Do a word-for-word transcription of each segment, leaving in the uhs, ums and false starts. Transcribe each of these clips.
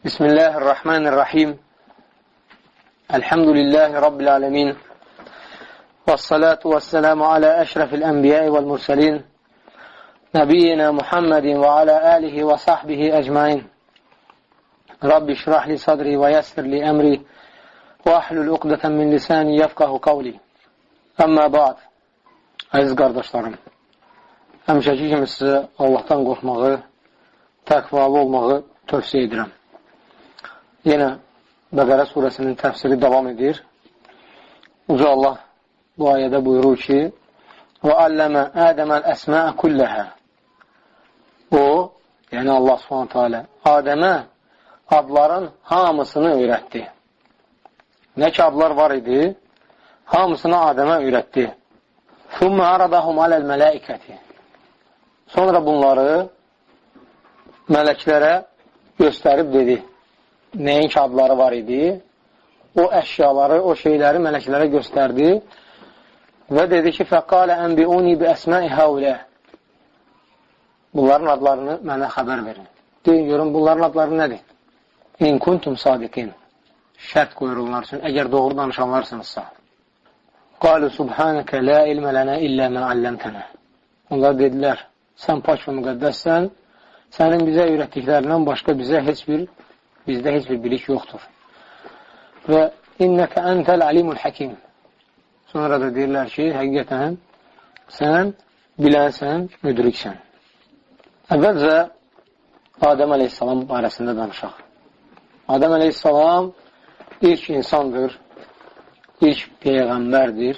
Bismillahirrahmanirrahim. Elhamdülillahi Rabbil alemin. Vessalatu vesselamu ala eşrefil enbiyai vel mursalin. Nebiyyina Muhammedin ve ala alihi ve sahbihi ecmain. Rabbi şrahli sadri ve yessirli emri ve ahlul uqdeten min lisani yefkahu kavli. Amma ba'd. Aziz qardaşlarım, həmişəki kimi sizə Allahdan qorxmağı, təqvalı olmağı tövsiyə edirəm. Yenə Bəqərə surəsinin təfsiri davam edir. Uca Allah bu ayədə buyurur ki, وَأَلَّمَ آدَمَ الْأَسْمَاءَ كُلَّهَا O, yəni Allah subhanətə alə, Adəmə adların hamısını öyrətdi. Nə ki adlar var idi, hamısını Adəmə öyrətdi. ثُمَّ عَرَضَهُمْ عَلَى الْمَلَائِكَةِ Sonra bunları mələklərə göstərib dedi. Nəyin ki adları var idi, o əşyaları, o şeyləri mələklərə göstərdi və dedi ki, فَقَالَ أَنْبِعُونِي بِأَسْمَاءِ هَوْلَى Bunların adlarını mənə xəbər verin. Deyin, görün, bunların adları nədir? İn kuntum sadiqin Şərt qoyururlar üçün, əgər doğru danışanlarsınızsa. قَالُوا سُبْحَانَكَ لَا إِلْمَ لَنَا إِلَّا مَنْ عَلَّمْتَنَا Onlar dedilər, sən pak və müqəddəssən, sənin bizə öyrətdiklərindən başqa bizə heç bir bizdə heç bir bilik yoxdur. Və innəkə əntəl alimul həkim Sonra da deyirlər ki, həqiqətən sən bilənsən, müdriksən. Əvvəlcə Adəm əleyhissalam barəsində danışaq. Adəm əleyhissalam ilk insandır, ilk peyğəmbərdir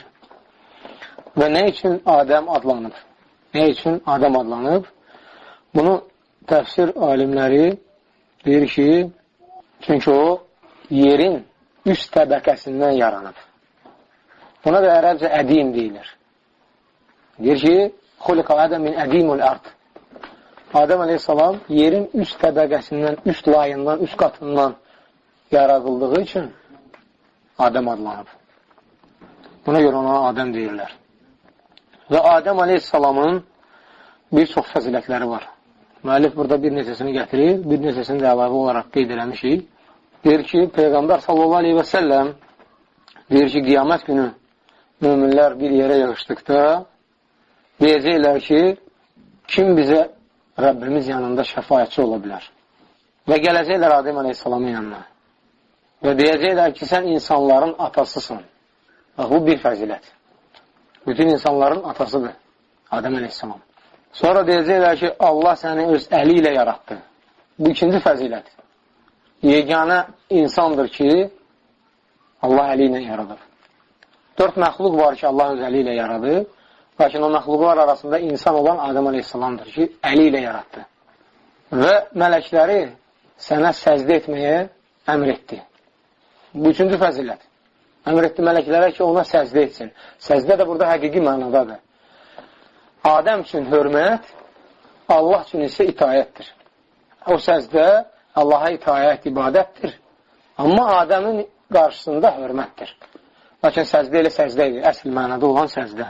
və nə üçün Adəm adlanıb? Nə üçün Adəm adlanıb? Bunu təfsir alimləri deyir ki, çünki o yerin üst təbəqəsindən yaranıb. Buna da ərəbcə ədim deyilir. Deyir ki, xuliqa Adəm min ədimul ard. Adəm əleyhissalam yerin üst təbəqəsindən, üst layından, üst qatından yaradıldığı üçün Adəm adlanıb. Buna görə ona Adəm deyirlər. Və Adəm əleyhissalamın bir çox fəzilətləri var. Müəllif burada bir neçəsini gətirir, bir neçəsini də əlavə olaraq qeyd eləmişik. Deyir ki, Peyğəmbər sallallahu aleyhi və səlləm deyir ki, qiyamət günü möminlər bir yerə yığışdıqda deyəcəklər ki, kim bizə Rəbbimiz yanında şəfayətçi ola bilər? Və gələcəklər Adəm əleyhissalamın yanına. Və deyəcəklər ki, sən insanların atasısın. Bax, bu bir fəzilət. Bütün insanların atasıdır Adəm əleyhissalam. Sonra deyəcəklər ki, Allah səni öz əli ilə yaratdı. Bu ikinci fəzilət. Yeganə insandır ki, Allah əli ilə yaradır. Dörd məxluq var ki, Allah öz əli ilə yaradır. Lakin o məxluqlar arasında insan olan Adəm əleyhissalamdır ki, əli ilə yaratdı. Və mələkləri sənə səzdə etməyə əmr etdi. Bu üçüncü fəzilət. Əmr etdi mələklərə ki, ona səzdə etsin. Səzdə də burada həqiqi mənadadır. Adəm üçün hörmət, Allah üçün isə itayətdir. O səzdə Allaha itayət ibadətdir. Amma Adəmin qarşısında hörmətdir. Lakin səzdə elə səzdə edir. Əsl mənada olan səzdə.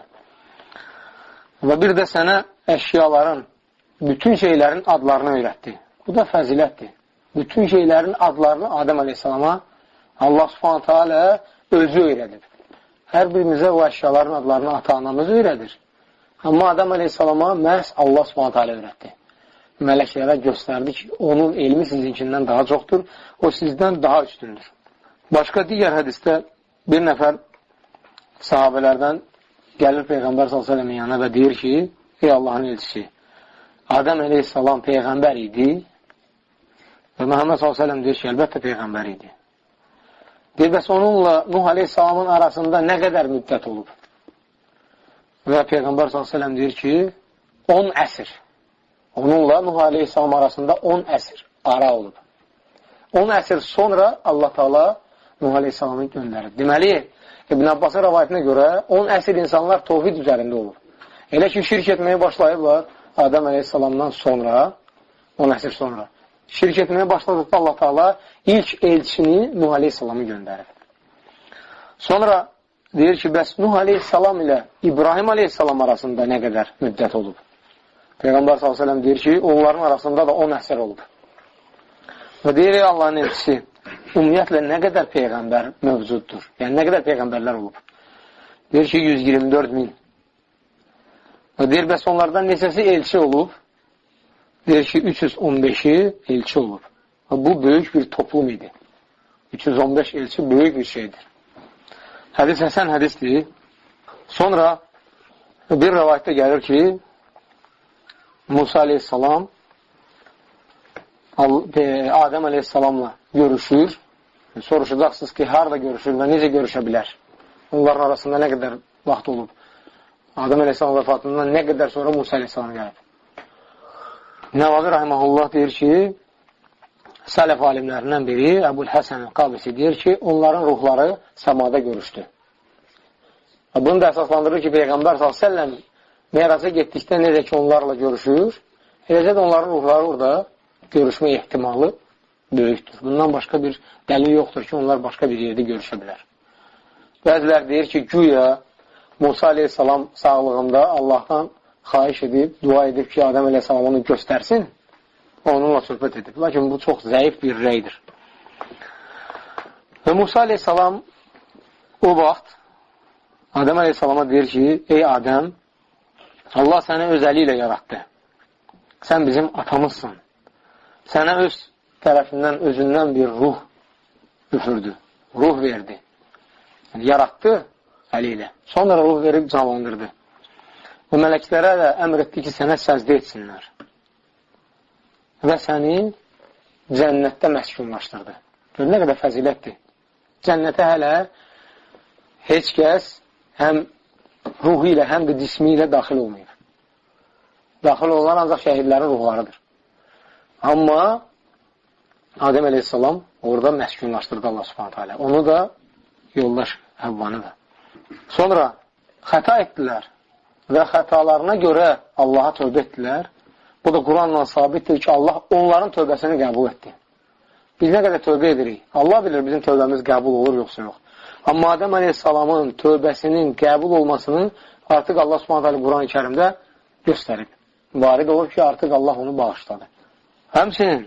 Və bir də sənə əşyaların, bütün şeylərin adlarını öyrətdi. Bu da fəzilətdir. Bütün şeylərin adlarını Adəm əleyhissalama Allah subhanətə alə özü öyrədir. Hər birimizə o əşyaların adlarını ata-anamız öyrədir. Amma Adəm əleyhissalama məhz Allah subhanətə alə öyrətdi. Mələklərə göstərdi ki, onun elmi sizinkindən daha çoxdur, o sizdən daha üstündür. Başqa digər hədisdə bir nəfər sahabələrdən gəlir Peyğəmbər sallallahu əleyhi və səlləm yanına və deyir ki, ey Allahın elçisi, Adəm əleyhissalam Peyğəmbər idi və Məhəmməd sallallahu əleyhi və səlləm deyir ki, əlbəttə Peyğəmbər idi. Deyir, bəs onunla Nuh əleyhissalamın arasında nə qədər müddət olub? Və Peyğəmbər sallallahu əleyhi və səlləm deyir ki, on əsr. Onunla Nuh əleyhissalam arasında on əsr ara olub. on əsr sonra Allah Taala Nuh əleyhissalamı göndərir. Deməli, İbn Abbasın rəvayətinə görə on əsr insanlar tövhid üzərində olur. Elə ki, şirk etməyə başlayırlar Adəm əleyhissalamdan sonra, on əsr sonra. Şirk etməyə başladıqda Allah Taala ilk elçini Nuh əleyhissalamı göndərir. Sonra deyir ki, bəs Nuh əleyhissalam ilə İbrahim əleyhissalam arasında nə qədər müddət olub? Peyğəmbər sallallahu əleyhi və səlləm deyir ki, onların arasında da on əsr olub. Və deyir, ey Allahın elçisi, ümumiyyətlə nə qədər peyğəmbər mövcuddur? Yəni, nə qədər peyğəmbərlər olub? Deyir ki, yüz iyirmi dörd min. Və deyir, bəs onlardan neçəsi elçi olub? Deyir ki, üç yüz on beşi elçi olub. Və bu, böyük bir toplum idi. üç yüz on beş elçi böyük bir şeydir. Hədis həsən hədisdir. Sonra bir rəvayətdə gəlir ki, Musa aleyhissalam Adəm aleyhissalamla görüşür. Soruşacaqsınız ki, harada görüşür və necə görüşə bilər? Onların arasında nə qədər vaxt olub? Adəm aleyhissalam vəfatından nə qədər sonra Musa aleyhissalam gəlib? Nəvavi rahiməhullah deyir ki, sələf alimlərindən biri, Əbul Həsən Qabisi deyir ki, onların ruhları səmada görüşdü. Bunu da əsaslandırır ki, Peyğəmbər sallallahu əleyhi və səlləm Meyraca getdikdə necə ki, onlarla görüşür, eləcə də onların ruhları orada görüşmə ehtimalı böyükdür. Bundan başqa bir dəlil yoxdur ki, onlar başqa bir yerdə görüşə bilər. Bəzilər deyir ki, güya Musa aleyhissalam sağlığında Allahdan xahiş edib, dua edib ki, Adəm aleyhissalam onu göstərsin, onunla söhbət edib. Lakin bu çox zəif bir rəydir. Və Musa aleyhissalam o vaxt Adəm aleyhissalama deyir ki, ey Adəm, Allah səni öz əli ilə yaratdı. Sən bizim atamızsın. Sənə öz tərəfindən, özündən bir ruh üfürdü, ruh verdi. Yəni, yaratdı əli ilə. Sonra ruh verib canlandırdı. Və mələklərə də əmr etdi ki, sənə səzdə etsinlər. Və səni cənnətdə məskunlaşdırdı. Gör, nə qədər fəzilətdir. Cənnətə hələ heç kəs həm ruhu ilə, həm də cismi ilə daxil olmayıb. Daxil olan ancaq şəhidlərin ruhlarıdır. Amma Adəm əleyhissalam orada məskunlaşdırdı Allah subhanətə alə. Onu da yoldaş Həvvanı da. Sonra xəta etdilər və xətalarına görə Allaha tövbə etdilər. Bu da Quranla sabitdir ki, Allah onların tövbəsini qəbul etdi. Biz nə qədər tövbə edirik? Allah bilir bizim tövbəmiz qəbul olur, yoxsa yox. Amma Adəm əleyhissalamın tövbəsinin qəbul olmasını artıq Allah subhanətə alə Quran-ı Kərimdə göstərib. Varid olur ki, artıq Allah onu bağışladı. Həmçinin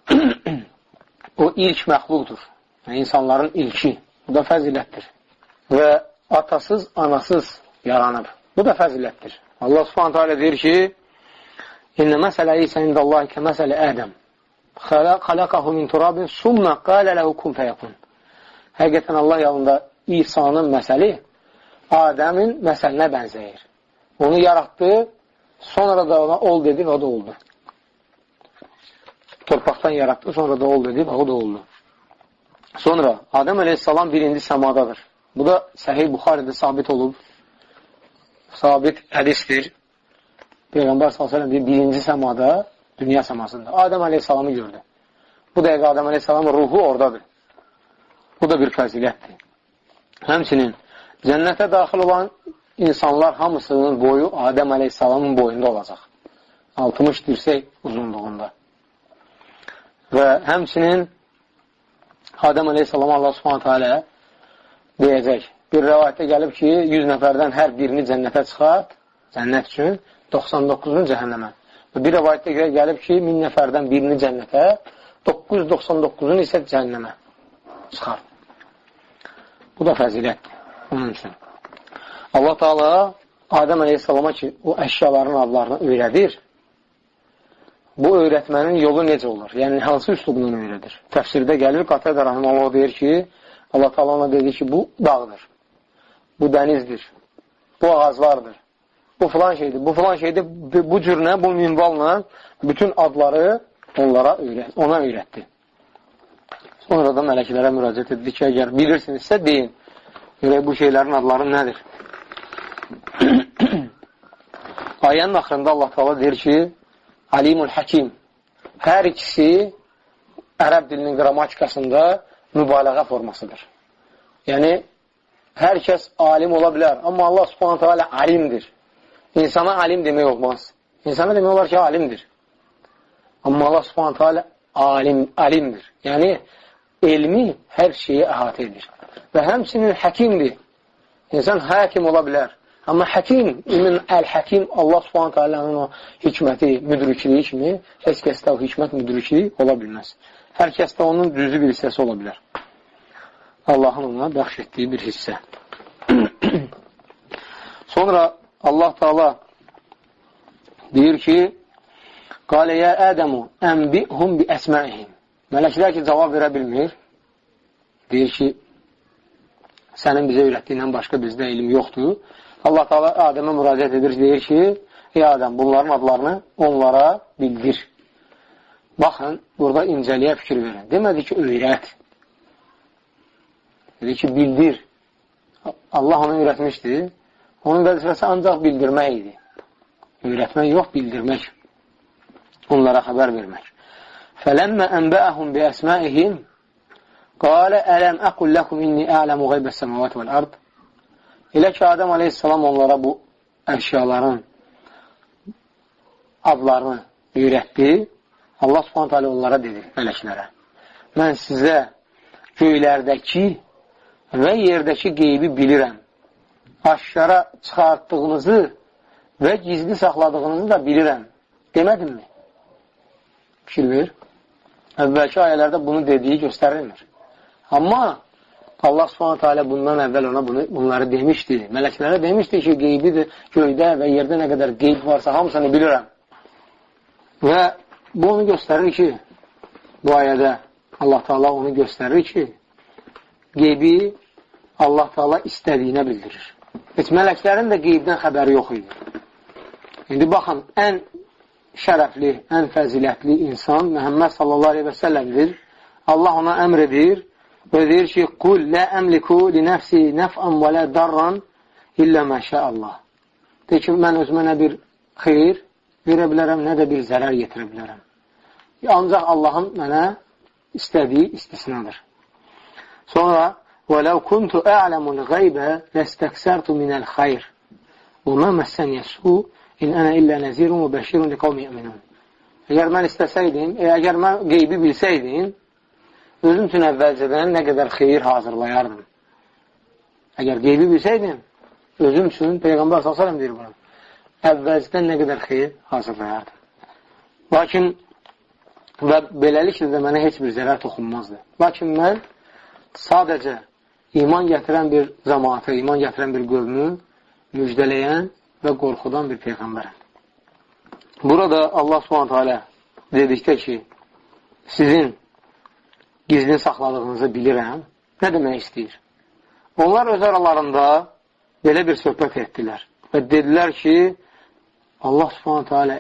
o ilk məxluqdur. Yəni, insanların ilki. Bu da fəzilətdir. Və atasız, anasız yaranıb. Bu da fəzilətdir. Allah subhanətə alə deyir ki, İnnə məsələ İsə indəllahi kə məsələ Ədəm. Xaləqəhu min turabin summə qalə ləhu kun fəyəkun. Həqiqətən Allah yalında İsa'nın məsəli Adəmin məsəlinə bənzəyir. Onu yaratdı, sonra da ona ol dedi və o da oldu. Torpaqdan yaratdı, sonra da ol dedi və o da oldu. Sonra Adəm əleyhissalam birinci səmadadır. Bu da Səhih Buxaridə sabit olub. Sabit hədisdir. Peyğəmbər sallallahu əleyhi və səlləm birinci səmada, dünya səmasında Adəm əleyhissalamı gördü. Bu dəqiqə Adəm əleyhissalamın ruhu oradadır. Bu da bir fəzilətdir. Həmçinin cənnətə daxil olan insanlar hamısının boyu Adəm əleyhissalamın boyunda olacaq. altmış dirsək uzunluğunda. Və həmçinin Adəm əleyhissalam Allah subhanətə alə deyəcək. Bir rəvayətdə gəlib ki, yüz nəfərdən hər birini cənnətə çıxart, cənnət üçün, doxsan doqquzunu cəhənnəmə. Və bir rəvayətdə gəlib ki, min nəfərdən birini cənnətə, doqquz yüz doxsan doqquzunu isə cəhənnəmə çıxart. Bu da fəzilətdir onun üçün. Allah Teala Adəm əleyhissalama ki, o əşyaların adlarını öyrədir. Bu öyrətmənin yolu necə olur? Yəni, hansı üslubundan öyrədir? Təfsirdə gəlir, Qatadə rahiməhullah deyir ki, Allah Teala ona dedi ki, bu dağdır, bu dənizdir, bu ağaclardır, bu filan şeydir, bu filan şeydir, bu cürlə, bu minvalla bütün adları onlara öyrət, ona öyrətdi. Sonra da mələklərə müraciət etdi ki, əgər bilirsinizsə deyin, görək bu şeylərin adları nədir? Ayənin axırında Allah Teala deyir ki, Alimul Hakim. Hər ikisi ərəb dilinin qrammatikasında mübaliğə formasıdır. Yəni, hər kəs alim ola bilər, amma Allah subhanətə alə alimdir. İnsana alim demək olmaz. İnsana demək olar ki, alimdir. Amma Allah subhanətə alə alim, alimdir. Yəni, elmi hər şeyi əhatə edir. Və həmçinin həkimdir. İnsan həkim ola bilər. Amma həkim, ilmin əl-həkim, Allah subhanətə alənin o hikməti, müdrikliyi kimi, heç kəsdə o hikmət müdrikliyi ola bilməz. Hər kəsdə onun cüzü bir hissəsi ola bilər. Allahın ona bəxş etdiyi bir hissə. Sonra Allah Teala deyir ki, Qalə yə Ədəmu ənbihum bi əsməihim. Mələklər ki, cavab verə bilmir. Deyir ki, sənin bizə öyrətdiyindən başqa bizdə ilim yoxdur. Allah Teala Adəmə müraciət edir, deyir ki, ey Adəm, bunların adlarını onlara bildir. Baxın, burada incəliyə fikir verin. Demədi ki, öyrət. Dedi ki, bildir. Allah onu öyrətmişdir. Onun vəzifəsi ancaq bildirmək idi. Öyrətmək yox, bildirmək. Onlara xəbər vermək. Fələmmə ənbəəhum bi əsməihim qalə ələm əqul ləkum inni ələmu qeybə səməvat vəl-ard. Elə ki, Adəm aleyhissalam onlara bu əşyaların adlarını öyrətdi. Allah subhanət hələ onlara dedi, mələklərə. Mən sizə göylərdəki və yerdəki qeybi bilirəm. Aşkara çıxartdığınızı və gizli saxladığınızı da bilirəm. Demədim mi? Fikir ver. Əvvəlki ayələrdə bunu dediyi göstərilmir. Amma Allah subhanət hələ bundan əvvəl ona bunu, bunları demişdi. Mələklərə demişdi ki, qeybidir, göydə və yerdə nə qədər qeyb varsa, hamısını bilirəm. Və bu onu göstərir ki, bu ayədə Allah Teala onu göstərir ki, qeybi Allah Teala istədiyinə bildirir. Heç mələklərin də qeybdən xəbəri yox idi. İndi baxın, ən şərəfli, ən fəzilətli insan Məhəmməd sallallahu aleyhi və səlləmdir. Allah ona əmr edir və deyir ki, Qul lə əmliku li nəfsi nəf'an və lə darran illə məşə Allah. Deyir ki, mən özümə nə bir xeyir verə bilərəm, nə də bir zərər yetirə bilərəm. Ancaq Allahın mənə istədiyi istisnadır. Sonra وَلَوْ كُنْتُ أَعْلَمُ الْغَيْبَ لَسْتَكْسَرْتُ مِنَ الْخَيْرِ وَمَا مَسَّنِيَ السُّوءُ إِنْ أَنَا إِلَّا نَذِيرٌ وَبَشِيرٌ لِقَوْمٍ يُؤْمِنُونَ. Əgər mən istəsəydim, e, əgər mən qeybi bilsəydim, özüm üçün əvvəlcədən nə qədər xeyir hazırlayardım. Əgər qeybi bilsəydim, özüm üçün, Peyğəmbər sallallahu əleyhi və səlləm deyir bunu, əvvəlcədən nə qədər xeyir hazırlayardım. Lakin və beləliklə də mənə heç bir zərər toxunmazdı. Lakin mən sadəcə iman gətirən bir cəmaatı, iman gətirən bir qövmü müjdələyən və qorxudan bir peyğəmbərəm. Burada Allah subhanət hələ dedikdə ki, sizin gizlin saxladığınızı bilirəm, nə demək istəyir? Onlar öz aralarında belə bir söhbət etdilər və dedilər ki, Allah subhanət hələ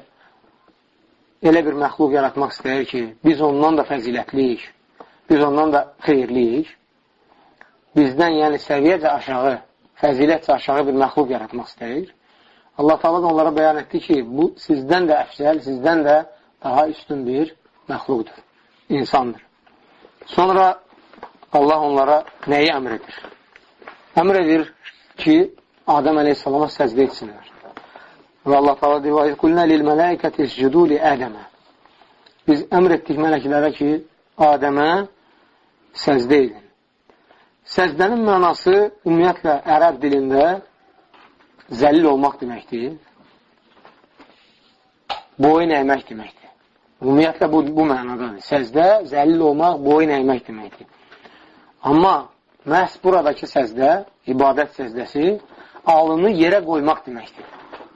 elə bir məxluq yaratmaq istəyir ki, biz ondan da fəzilətliyik, biz ondan da xeyirliyik, bizdən, yəni səviyyəcə aşağı, fəzilətcə aşağı bir məxluq yaratmaq istəyir. Allah Teala da onlara bəyan etdi ki, bu sizdən də əfsəl, sizdən də daha üstün bir məxluqdur, insandır. Sonra Allah onlara nəyi əmr edir? Əmr edir ki, Adəm əleyhissalama səcdə etsinlər. Və Allah Teala deyir, وَاِذْ قُلْنَا لِلْمَلَائِكَةِ اسْجُدُوا لِآدَمَ. Biz əmr etdik mələklərə ki, Adəmə səcdə edin. Səcdənin mənası ümumiyyətlə ərəb dilində zəlil olmaq deməkdir. Boyun əymək deməkdir. Ümumiyyətlə bu, bu mənadadır. Səcdə, zəlil olmaq, boyun əymək deməkdir. Amma məhz buradakı səcdə, ibadət səcdəsi, alını yerə qoymaq deməkdir.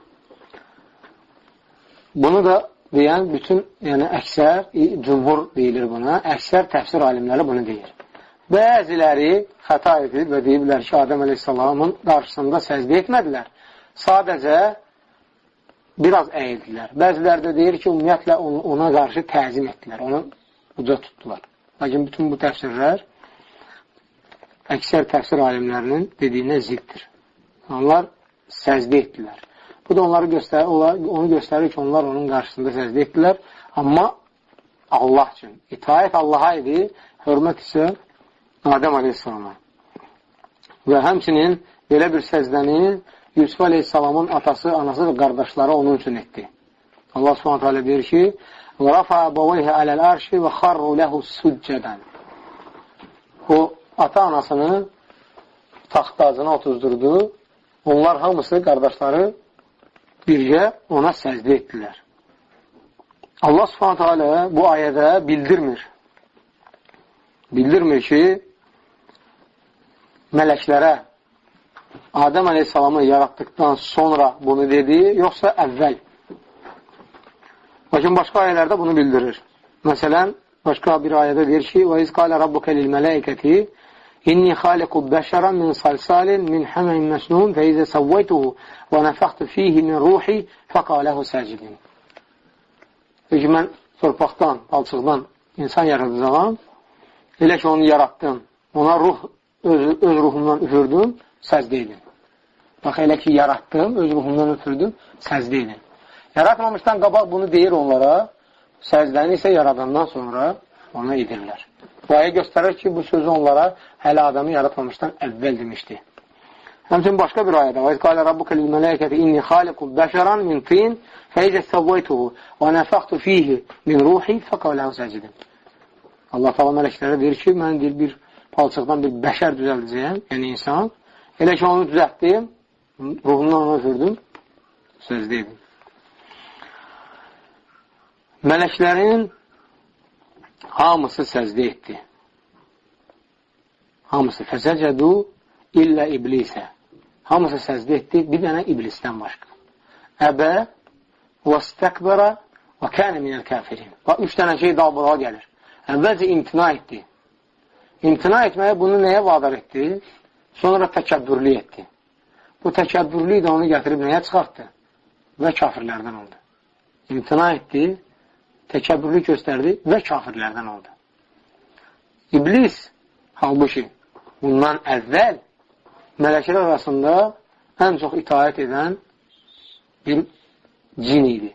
Bunu da deyən bütün, yəni əksər, cümhur deyilir buna, əksər təfsir alimləri bunu deyir. Bəziləri xəta edir və deyiblər ki, Adəm əleyhissalamın qarşısında səcdə etmədilər. Sadəcə biraz əyildilər. Bəziləri də deyir ki, ümumiyyətlə ona qarşı təzim etdilər, onu uca tutdular. Lakin bütün bu təfsirlər əksər təfsir alimlərinin dediyinə ziddir. Onlar səcdə etdilər. Bu da onları göstərir, onu göstərir ki, onlar onun qarşısında səcdə etdilər. Amma Allah üçün. İtaət Allaha idi, hörmət isə Adəm əleyhissalama. Və həmçinin belə bir səcdəni Yusuf əleyhissalamın atası, anası və qardaşları onun üçün etdi. Allah subhanət hələ deyir ki, وَرَفَى بَوَيْهَ عَلَى الْعَرْشِ وَخَرُّ لَهُ سُجَّدًا. O, ata-anasını taxtacına otuzdurdu. Onlar hamısı, qardaşları birgə ona səcdə etdilər. Allah subhanət hələ bu ayədə bildirmir. bildirmir ki, mələklərə Adəm əleyhissalamı yaratdıqdan sonra bunu dedi, yoxsa əvvəl. Lakin başqa ayələrdə bunu bildirir. Məsələn, başqa bir ayədə deyir ki, وَاِذْ قَالَ رَبُّكَ لِلْمَلَائِكَةِ إِنِّي خَالِقُ بَشَرًا مِنْ صَلْصَالٍ مِنْ حَمَإٍ مَسْنُونٍ فَإِذَا سَوَّيْتُهُ وَنَفَخْتُ فِيهِ مِنْ رُوحِي فَقَعُوا لَهُ سَاجِدِينَ. Peki, mən torpaqdan, palçıqdan insan yaradacağam, elə ki, onu yaratdım, ona ruh, öz, öz ruhumdan üfürdüm, səcdə edin. Bax, elə ki, yaratdım, öz ruhumdan üfürdüm, səcdə edin. Yaratmamışdan qabaq bunu deyir onlara, səcdəni isə yaradandan sonra ona edirlər. Bu ayə göstərir ki, bu sözü onlara hələ adamı yaratmamışdan əvvəl demişdi. Həmçin başqa bir ayədə وَاِذْ قَالَ رَبُّكَ لِلْمَلَائِكَةِ إِنِّي خَالِقُ بَشَرًا مِنْ طِينٍ فَإِذَا سَوَّيْتُهُ وَنَفَخْتُ فِيهِ مِنْ رُوحِي فَقَعُوا لَهُ سَاجِدِينَ. Allah Teala mələklərə deyir ki, mən deyir, bir palçıqdan bir bəşər düzəldəcəyəm, yəni insan. Elə ki, onu düzəltdim, ruhumdan onu öfürdüm, sözdə edim. Mələklərin hamısı səcdə etdi. Hamısı fəsəcədu illə iblisə. Hamısı səcdə etdi, bir dənə iblisdən başqa. Əbə və stəkbəra və kənə minəl kəfirin. Bax, üç dənə şey daha bulağa gəlir. Əvvəlcə imtina etdi. İmtina etməyə bunu nəyə vadar etdi? Sonra təkəbbürlü etdi. Bu təkəbbürlü də onu gətirib nəyə çıxartdı? Və kafirlərdən oldu. İmtina etdi, təkəbbürlü göstərdi və kafirlərdən oldu. İblis, halbuki, bundan əvvəl mələklər arasında ən çox itaət edən bir cin idi.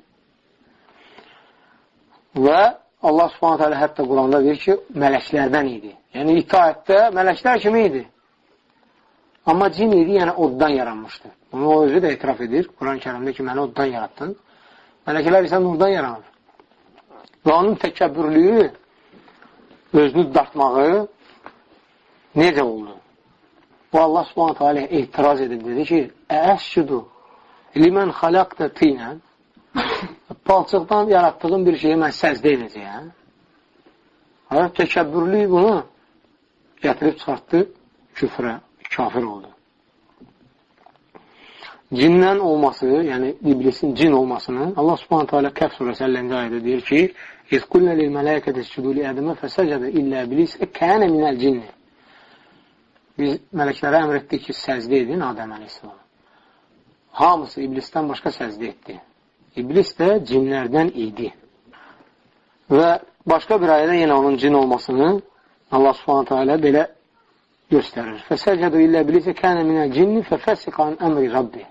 Və Allah subhanət hələ hətta Quranda deyir ki, mələklərdən idi. Yəni, itaətdə mələklər kimi idi. Amma cin idi, yəni oddan yaranmışdı. Bunu o özü də etiraf edir. Quran-ı Kərimdə ki, məni oddan yarattın. Mələklər isə nurdan yaranır. Və onun təkəbbürlüyü, özünü dartmağı necə oldu? Bu Allah subhanət hələ etiraz edib, dedi ki, əəşşüdü limən xaləqdə tinən, palçıqdan yaratdığım bir şeyi mən səzdə edəcəyəm. Hayat təkəbbürlüyü bunu gətirib çıxartdı, küfrə, kafir oldu. Cindən olması, yəni iblisin cin olmasını Allah subhanət hələ Kəf surəsi əllinci ayədə deyir ki, İz qulnə lil mələkədə sücudü li ədəmə fəsəcədə illə iblis kənə minəl cinni. Biz mələklərə əmr etdik ki, səzdə edin Adəm əleyhissalam. Hamısı iblisdən başqa səzdə etdi. İblis də cinlərdən idi. Və başqa bir ayədə yenə onun cin olmasını Allah subhanət hələ belə göstərir. Fəsəcədə illə iblis kənə minəl cinni fəfəsiqan əmri Rabbi.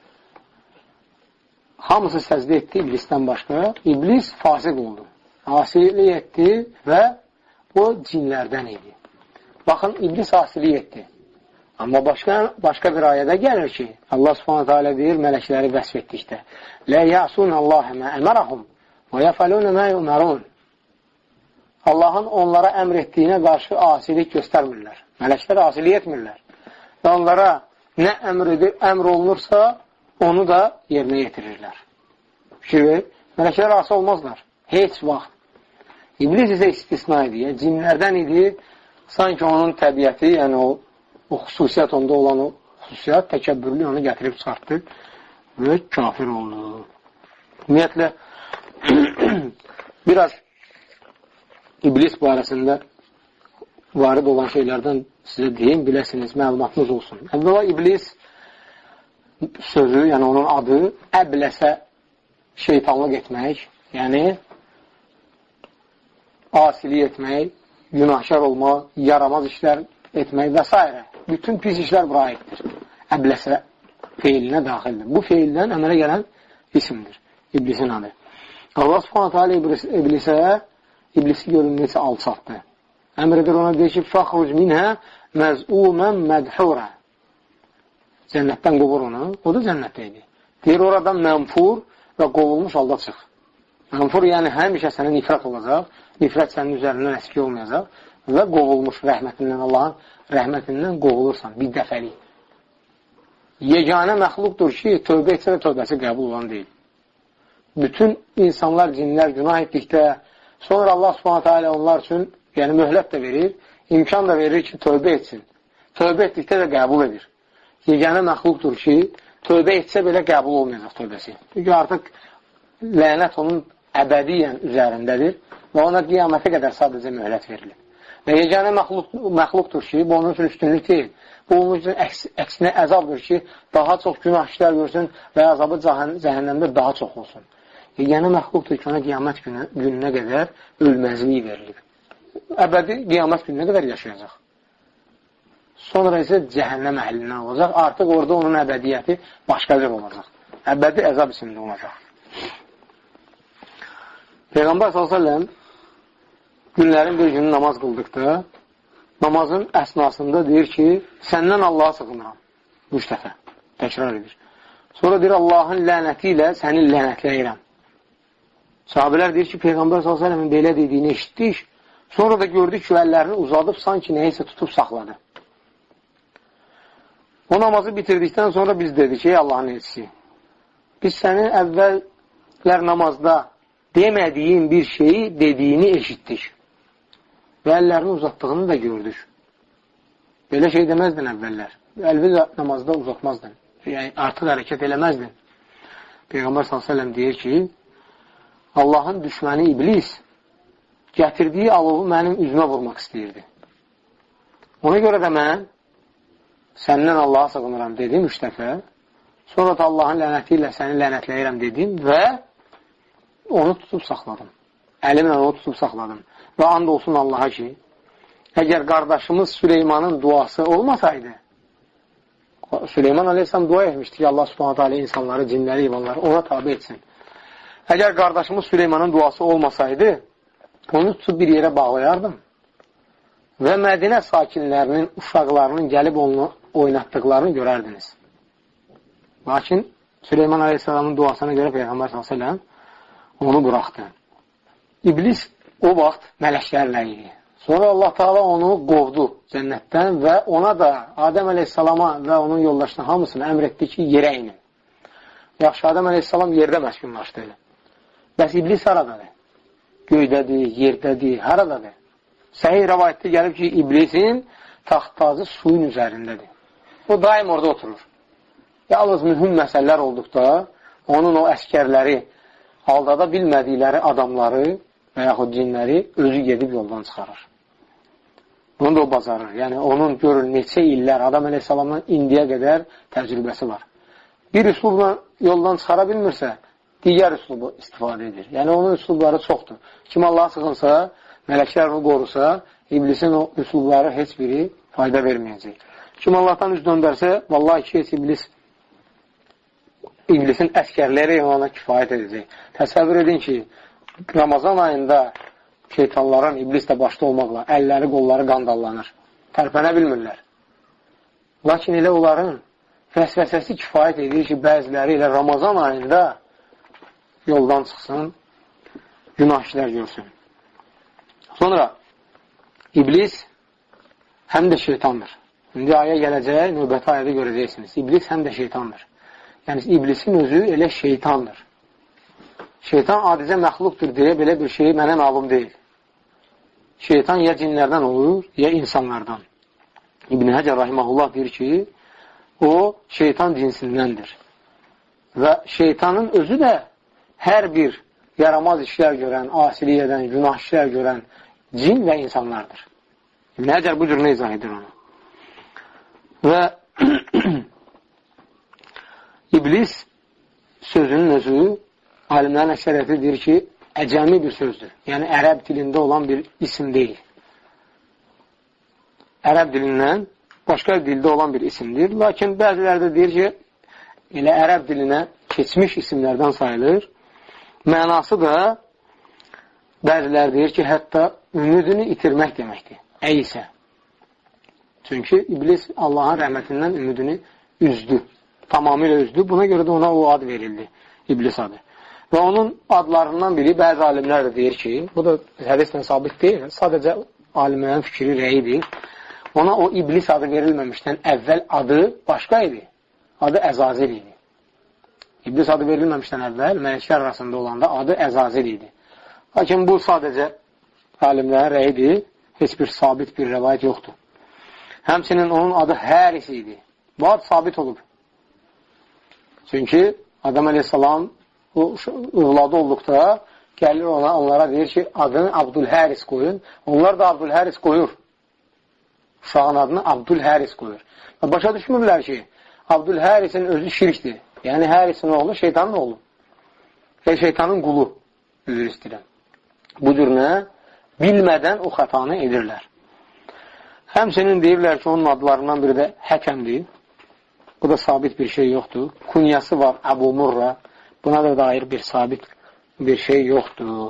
Hamısı səzdə etdi iblisdən başqa. İblis fasıq oldu. Asilik etdi və o cinlərdən idi. Baxın, iblis asilik etdi. Amma başqa, başqa bir ayədə gəlir ki, Allah subhanətə alə deyir, mələkləri vəsf etdikdə. Lə yəsun Allahə mə əmərəhum və yəfəlunə mə yumarun. Allahın onlara əmr etdiyinə qarşı asilik göstərmirlər. Mələklər asilik etmirlər. Və onlara nə əmr, edir, əmr olunursa, onu da yerinə yetirirlər. Fikir ver, mələklər asi olmazlar. Heç vaxt. İblis isə istisna idi. Yəni, cinlərdən idi, sanki onun təbiəti, yəni o, o xüsusiyyət, onda olan o xüsusiyyət, təkəbbürlü onu gətirib çıxartdı və kafir oldu. Ümumiyyətlə, biraz iblis barəsində varid olan şeylərdən sizə deyim, biləsiniz, məlumatınız olsun. Əvvəla iblis sözü, yəni onun adı əbləsə şeytanlıq etmək, yəni asilik etmək, günahkar olmaq, yaramaz işlər etmək və s. Bütün pis işlər bura aiddir. Əbləsə feilinə daxildir. Bu feildən əmələ gələn isimdir. İblisin adı. Allah subhanətə alə iblisə iblisi görün necə alçatdı. Əmr edir ona deyir ki, fəxruc minhə məz'umən mədhurə. Cənnətdən qovur onu. O da cənnətdə idi. Deyir, oradan mənfur və qovulmuş halda çıx. Mənfur yəni həmişə sənə nifrət olacaq. Nifrət sənin üzərindən əski olmayacaq və qovulmuş rəhmətindən, Allahın rəhmətindən qovulursan bir dəfəlik. Yeganə məxluqdur ki, tövbə etsə də tövbəsi qəbul olan deyil. Bütün insanlar, cinlər günah etdikdə, sonra Allah subhanətə alə onlar üçün Yəni, möhlət də verir, imkan da verir ki, tövbə etsin. Tövbə etdikdə də qəbul edir. Yeganə məxluqdur ki, tövbə etsə belə qəbul olmayacaq tövbəsi. Çünki artıq lənət onun əbədiyyən üzərindədir və ona qiyamətə qədər sadəcə möhlət verilir. Və yeganə məxluq, məxluqdur ki, bu onun üçün üstünlük deyil. Bu onun üçün əks, əksinə əzabdır ki, daha çox günah işlər görsün və əzabı cəhənnəmdə daha çox olsun. Yeganə məxluqdur ki, ona qiyamət günə, gününə qədər ölməzliyi verilir. Əbədi qiyamət gününə qədər yaşayacaq. Sonra isə cəhənnəm əhlindən olacaq. Artıq orada onun əbədiyyəti başqa cür olacaq. Əbədi əzab isimli olacaq. Peyğəmbər sallallahu əleyhi və səlləm günlərin bir günü namaz qıldıqda namazın əsnasında deyir ki, səndən Allaha sığınıram. Üç dəfə təkrar edir. Sonra deyir, Allahın lənəti ilə səni lənətləyirəm. Sahabələr deyir ki, Peyğəmbər sallallahu əleyhi və səlləmin belə dediyini eşitdik. Sonra da gördük ki, əllərini uzadıb sanki nəyisə tutub saxladı. O namazı bitirdikdən sonra biz dedik, ey Allahın elçisi, biz sənin əvvəllər namazda demədiyin bir şeyi dediyini eşitdik. Və əllərini uzatdığını da gördük. Belə şey deməzdin əvvəllər. Əlvi namazda uzatmazdın. Yəni, artıq hərəkət eləməzdin. Peyğəmbər sallallahu əleyhi və səlləm deyir ki, Allahın düşməni iblis gətirdiyi alovu mənim üzümə vurmaq istəyirdi. Ona görə də mən səndən Allaha sığınıram dedim üç dəfə. Sonra da Allahın lənəti ilə səni lənətləyirəm dedim və onu tutub saxladım. Əlimlə onu tutub saxladım. Və and olsun Allaha ki, əgər qardaşımız Süleymanın duası olmasaydı, Süleyman aleyhisselam dua etmişdi ki, Allah subhanahu teala insanları, cinləri, heyvanları ona tabi etsin. Əgər qardaşımız Süleymanın duası olmasaydı, onu tutub bir yerə bağlayardım və Mədinə sakinlərinin, uşaqlarının gəlib onu oynatdıqlarını görərdiniz. Lakin Süleyman aleyhisselamın duasına görə Peyğəmbər sallallahu əleyhi və səlləm onu buraxdı. İblis o vaxt mələklərlə idi. Sonra Allah Teala onu qovdu cənnətdən və ona da Adəm əleyhissalama və onun yoldaşına hamısını əmr etdi ki, yerə inin. Yaxşı, Adəm əleyhissalam yerdə məskunlaşdı. Bəs iblis haradadır? Göydədir, yerdədir, haradadır? Səhih rəvayətdə gəlib ki, iblisin taxtazı suyun üzərindədir. O daim orada oturur. Yalnız mühüm məsələlər olduqda onun o əskərləri, aldada bilmədikləri adamları və yaxud cinləri özü gedib yoldan çıxarır. Bunu da o bacarır. Yəni, onun görür neçə illər Adam əleyhissalamdan indiyə qədər təcrübəsi var. Bir üslubla yoldan çıxara bilmirsə, digər üslubu istifadə edir. Yəni, onun üslubları çoxdur. Kim Allaha sığınsa, mələklər onu qorusa, iblisin o üslubları heç biri fayda verməyəcək. Kim Allahdan üz döndərsə, vallahi ki, heç iblis iblisin əskərləri ona kifayət edəcək. Təsəvvür edin ki, Ramazan ayında şeytanların, iblis də başda olmaqla əlləri, qolları qandallanır. Tərpənə bilmirlər. Lakin elə onların vəsvəsəsi kifayət edir ki, bəziləri ilə Ramazan ayında yoldan çıxsın, günah işlər görsün. Sonra iblis həm də şeytandır. İndi aya gələcək, növbəti ayada görəcəksiniz. İblis həm də şeytandır. Yəni, iblisin özü elə şeytandır. Şeytan adicə məxluqdur deyə belə bir şey mənə məlum deyil. Şeytan ya cinlərdən olur, ya insanlardan. İbn Həcər rahiməhullah deyir ki, o şeytan cinsindəndir. Və şeytanın özü də hər bir yaramaz işlər görən, asilik edən, günah işlər görən cin və insanlardır. İbn Həcər bu cür nə izah edir onu? Və iblis sözünün özü alimlərin əksəriyyəti deyir ki, əcəmi bir sözdür. Yəni, ərəb dilində olan bir isim deyil. Ərəb dilindən başqa dildə olan bir isimdir. Lakin bəziləri də deyir ki, elə ərəb dilinə keçmiş isimlərdən sayılır. Mənası da bəziləri deyir ki, hətta ümidini itirmək deməkdir. Əysə. Çünki iblis Allahın rəhmətindən ümidini üzdü. Tamamilə üzdü. Buna görə də ona o ad verildi. İblis adı. Və onun adlarından biri bəzi alimlər də deyir ki, bu da hədislə sabit deyil, sadəcə alimlərin fikri, rəyidir. Ona o iblis adı verilməmişdən əvvəl adı başqa idi. Adı Əzazil idi. İblis adı verilməmişdən əvvəl mələklər arasında olanda adı Əzazil idi. Lakin bu sadəcə alimlərin rəyidir. heç bir sabit bir rəvayət yoxdur. Həmçinin onun adı Həris idi. Bu ad sabit olub. Çünki Adam əleyhissalam o övladı olduqda gəlir ona, onlara deyir ki, adını Abdülhəris qoyun. Onlar da Abdülhəris qoyur. Uşağın adını Abdülhəris qoyur. Və başa düşmürlər ki, Abdülhərisin özü şirkdir. Yəni, Hərisin oğlu şeytanın oğlu. Və şeytanın qulu, üzr istəyirəm. Bu cür nə? Bilmədən o xətanı edirlər. Həmçinin deyirlər ki, onun adlarından biri də Həkəmdir. Bu da sabit bir şey yoxdur. Kunyası var Əbu Murra. Buna da dair bir sabit bir şey yoxdur.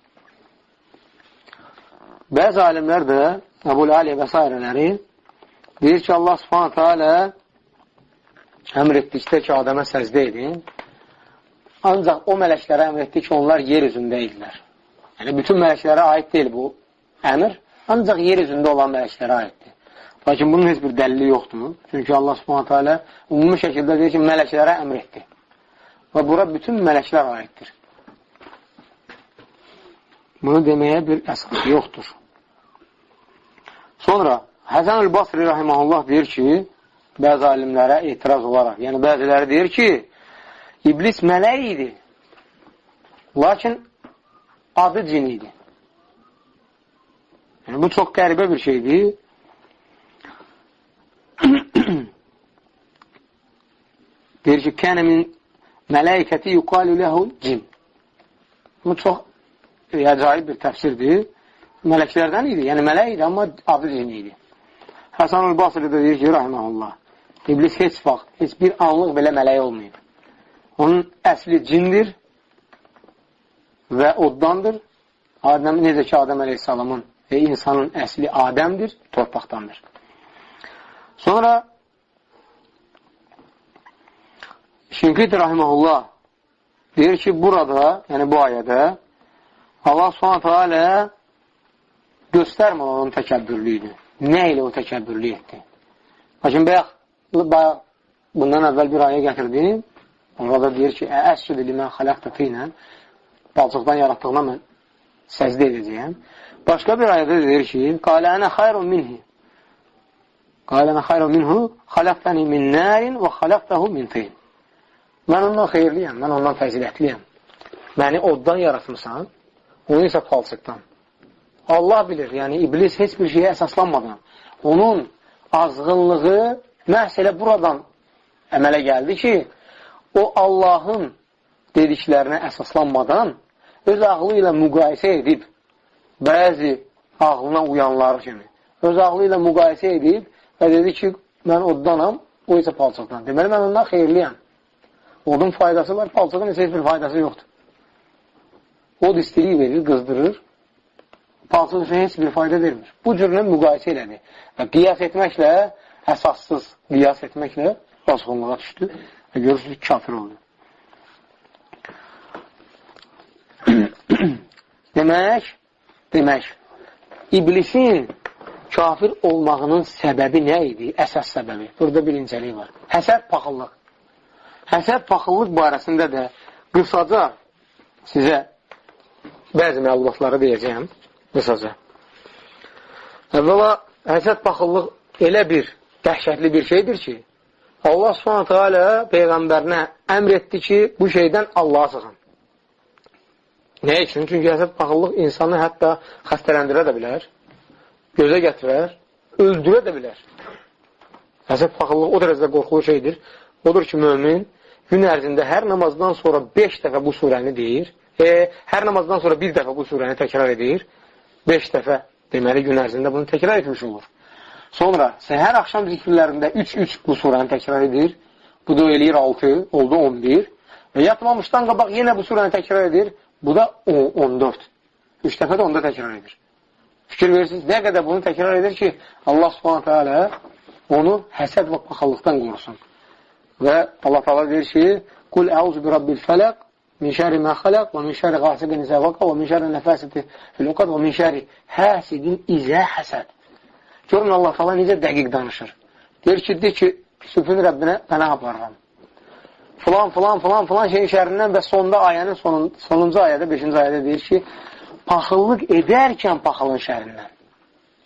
Bəzi alimlər də Əbul Ali və s. deyir ki, Allah subhanətə alə əmr etdikdə ki, Adəmə səzdə edin. Ancaq o mələklərə əmr etdi ki, onlar yer üzündə idilər. Yəni, bütün mələklərə aid deyil bu əmr, ancaq yer üzündə olan mələklərə aiddir. Lakin bunun heç bir dəlili yoxdur. Çünki Allah subhanətə alə ümumi şəkildə deyir ki, mələklərə əmr etdi. Və bura bütün mələklər aiddir. Bunu deməyə bir əsas yoxdur. Sonra, Həsən el-Basri rahiməhullah deyir ki, bəzi alimlərə etiraz olaraq, yəni bəziləri deyir ki, İblis mələk idi, lakin adı cin idi. Yəni, bu çox qəribə bir şeydir. Deyir ki, kənə min mələkəti yuqalu ləhu cin. Bu çox acayib bir təfsirdir. Mələklərdən idi, yəni mələk idi, amma adı cin idi. Həsən el-Basri də deyir ki, rahiməhullah, İblis heç vaxt, heç bir anlıq belə mələk olmayıb. Onun əsli cindir və oddandır. Adəm, necə ki, Adəm əleyhissalamın və insanın əsli Adəmdir, torpaqdandır. Sonra Şinqiti rahiməhullah deyir ki, burada, yəni bu ayədə Allah subhanətə alə göstərmə onun təkəbbürlüyünü. Nə ilə o təkəbbürlü etdi? Lakin bayaq, bayaq bundan əvvəl bir ayə gətirdim. Orada deyir ki, əscüdü limən xaləqtəti ilə balçıqdan yaratdığına mən səzdə edəcəyəm. Başqa bir ayədə deyir ki, qalənə xayrun minhi. Qalənə xayrun minhu xaləqtəni min nərin və xaləqtəhu min tin. Mən ondan xeyirliyəm, mən ondan fəzilətliyəm. Məni oddan yaratmışsan, onu isə palçıqdan. Allah bilir, yəni İblis heç bir şeyə əsaslanmadan, onun azğınlığı məhz elə buradan əmələ gəldi ki, o Allahın dediklərinə əsaslanmadan öz ağlı ilə müqayisə edib, bəzi ağlına uyanlar kimi, öz ağlı ilə müqayisə edib və dedi ki, mən oddanam, o isə palçıqdan. Deməli, mən ondan xeyirliyəm. Odun faydası var, palçığın isə heç bir faydası yoxdur. Od istilik verir, qızdırır, palçıq üçün heç bir fayda vermir. Bu cürlə müqayisə elədi. Və qiyas etməklə, əsassız qiyas etməklə azğınlığa düşdü və görürsünüz ki, kafir oldu. Demək, demək, İblisin kafir olmağının səbəbi nə idi? Əsas səbəbi. Burada bir incəlik var. Həsəd, paxıllıq. Həsəd, paxıllıq barəsində də qısaca sizə bəzi məlumatları deyəcəyəm. Qısaca. Əvvəla, həsəd, paxıllıq elə bir dəhşətli bir şeydir ki, Allah subhanətə alə Peyğəmbərinə əmr etdi ki, bu şeydən Allaha sığın. Nə üçün? Çünki həsəd, paxıllıq insanı hətta xəstələndirə də bilər, gözə gətirər, öldürə də bilər. Həsəd, paxıllıq o dərəcədə qorxulu şeydir. Odur ki, mömin gün ərzində hər namazdan sonra beş dəfə bu surəni deyir, e, hər namazdan sonra bir dəfə bu surəni təkrar edir, beş dəfə deməli gün ərzində bunu təkrar etmiş olur. Sonra səhər axşam zikirlərində üç üç bu surəni təkrar edir, bu da eləyir altı, oldu on bir və yatmamışdan qabaq yenə bu surəni təkrar edir, bu da on dörd. üç dəfə də onda təkrar edir. Fikir verirsiniz, nə qədər bunu təkrar edir ki, Allah subhanətə alə onu həsəd və paxallıqdan qorusun. Və Allah Teala deyir ki, Qul əuzu bi rabbil fələq, min şəri mə xələq, və min şəri qasiqin izə vaqa, və min şəri nəfəsiti fil uqad, və min şəri həsidin izə həsəd. Görün Allah Teala necə dəqiq danışır. Deyir ki, deyir ki, sübhün Rəbbinə pənah aparıram. Filan, filan, filan, filan şeyin şərindən və sonda ayənin sonun, sonuncu ayədə, beşinci ayədə deyir ki, paxıllıq edərkən paxılın şərindən.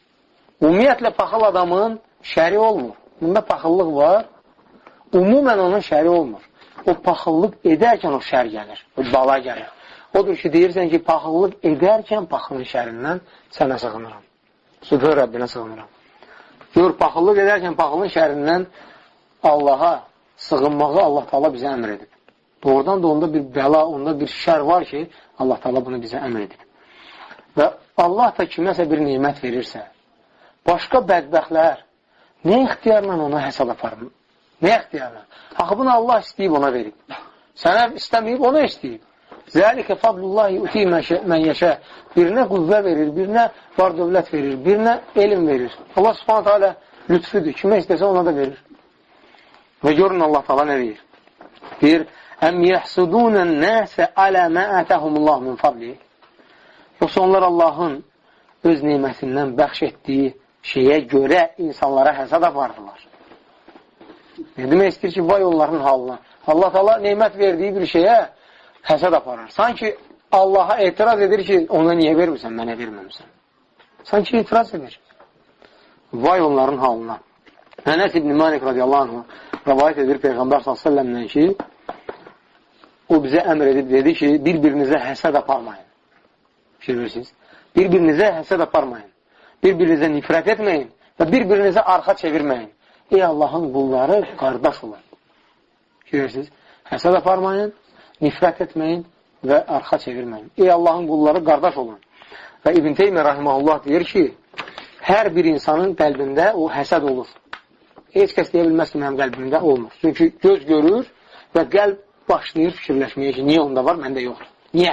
Ümumiyyətlə, paxıl adamın şəri olmur. Bunda paxıllıq var. Umumən onun şəri olmur. O paxıllıq edərkən o şər gəlir. O bala gəlir. Odur ki, deyirsən ki, paxıllıq edərkən paxılın şərindən sənə sığınıram. Sübhə Rəbbinə sığınıram. Gör, paxıllıq edərkən paxılın şərindən Allaha sığınmağı Allah Taala bizə əmr edib. Doğrudan da onda bir bəla, onda bir şər var ki, Allah Taala bunu bizə əmr edib. Və Allah da kiməsə bir nimət verirsə, başqa bədbəxtlər nə ixtiyarla ona həsad aparır? Nə ixtiyarla? Axı, bunu Allah istəyib ona verib. Sənə istəməyib, ona istəyib. Zəlikə fadlullahi uti mən yəşə. Birinə qüvvə verir, birinə var dövlət verir, birinə elm verir. Allah subhanətə alə lütfüdür. Kimə istəsə ona da verir. Və görün Allah Taala nə deyir? Deyir, əm yəhsudunən nəsə alə mə ətəhumullah min fadli. Yoxsa onlar Allahın öz nemətindən bəxş etdiyi şeyə görə insanlara həsad apardılar. Ne demək istəyir ki, vay onların halına. Allah Taala nemət verdiyi bir şeyə həsad aparır. Sanki Allaha etiraz edir ki, ona niyə vermirsən, mənə verməmişsən. Sanki etiraz edir. Vay onların halına. Ənəs ibn Malik radiyallahu anh rəvayət edir Peyğəmbər sallallahu əleyhi və səlləmdən ki, o bizə əmr edib dedi ki, bir-birinizə həsad aparmayın. Bilirsiniz? Bir-birinizə həsad aparmayın. Bir-birinizə nifrət etməyin və bir-birinizə arxa çevirməyin. Ey Allahın qulları, qardaş olun. Bilirsiniz? Həsad aparmayın, nifrət etməyin və arxa çevirməyin. Ey Allahın qulları, qardaş olun. Və İbn Teymiyyə rahimehullah deyir ki, hər bir insanın qəlbində o həsəd olur. Heç kəs deyə bilməz ki, mənim qəlbimdə olmur. Çünki göz görür və qəlb başlayır fikirləşməyə ki, niyə onda var, məndə yoxdur. Niyə?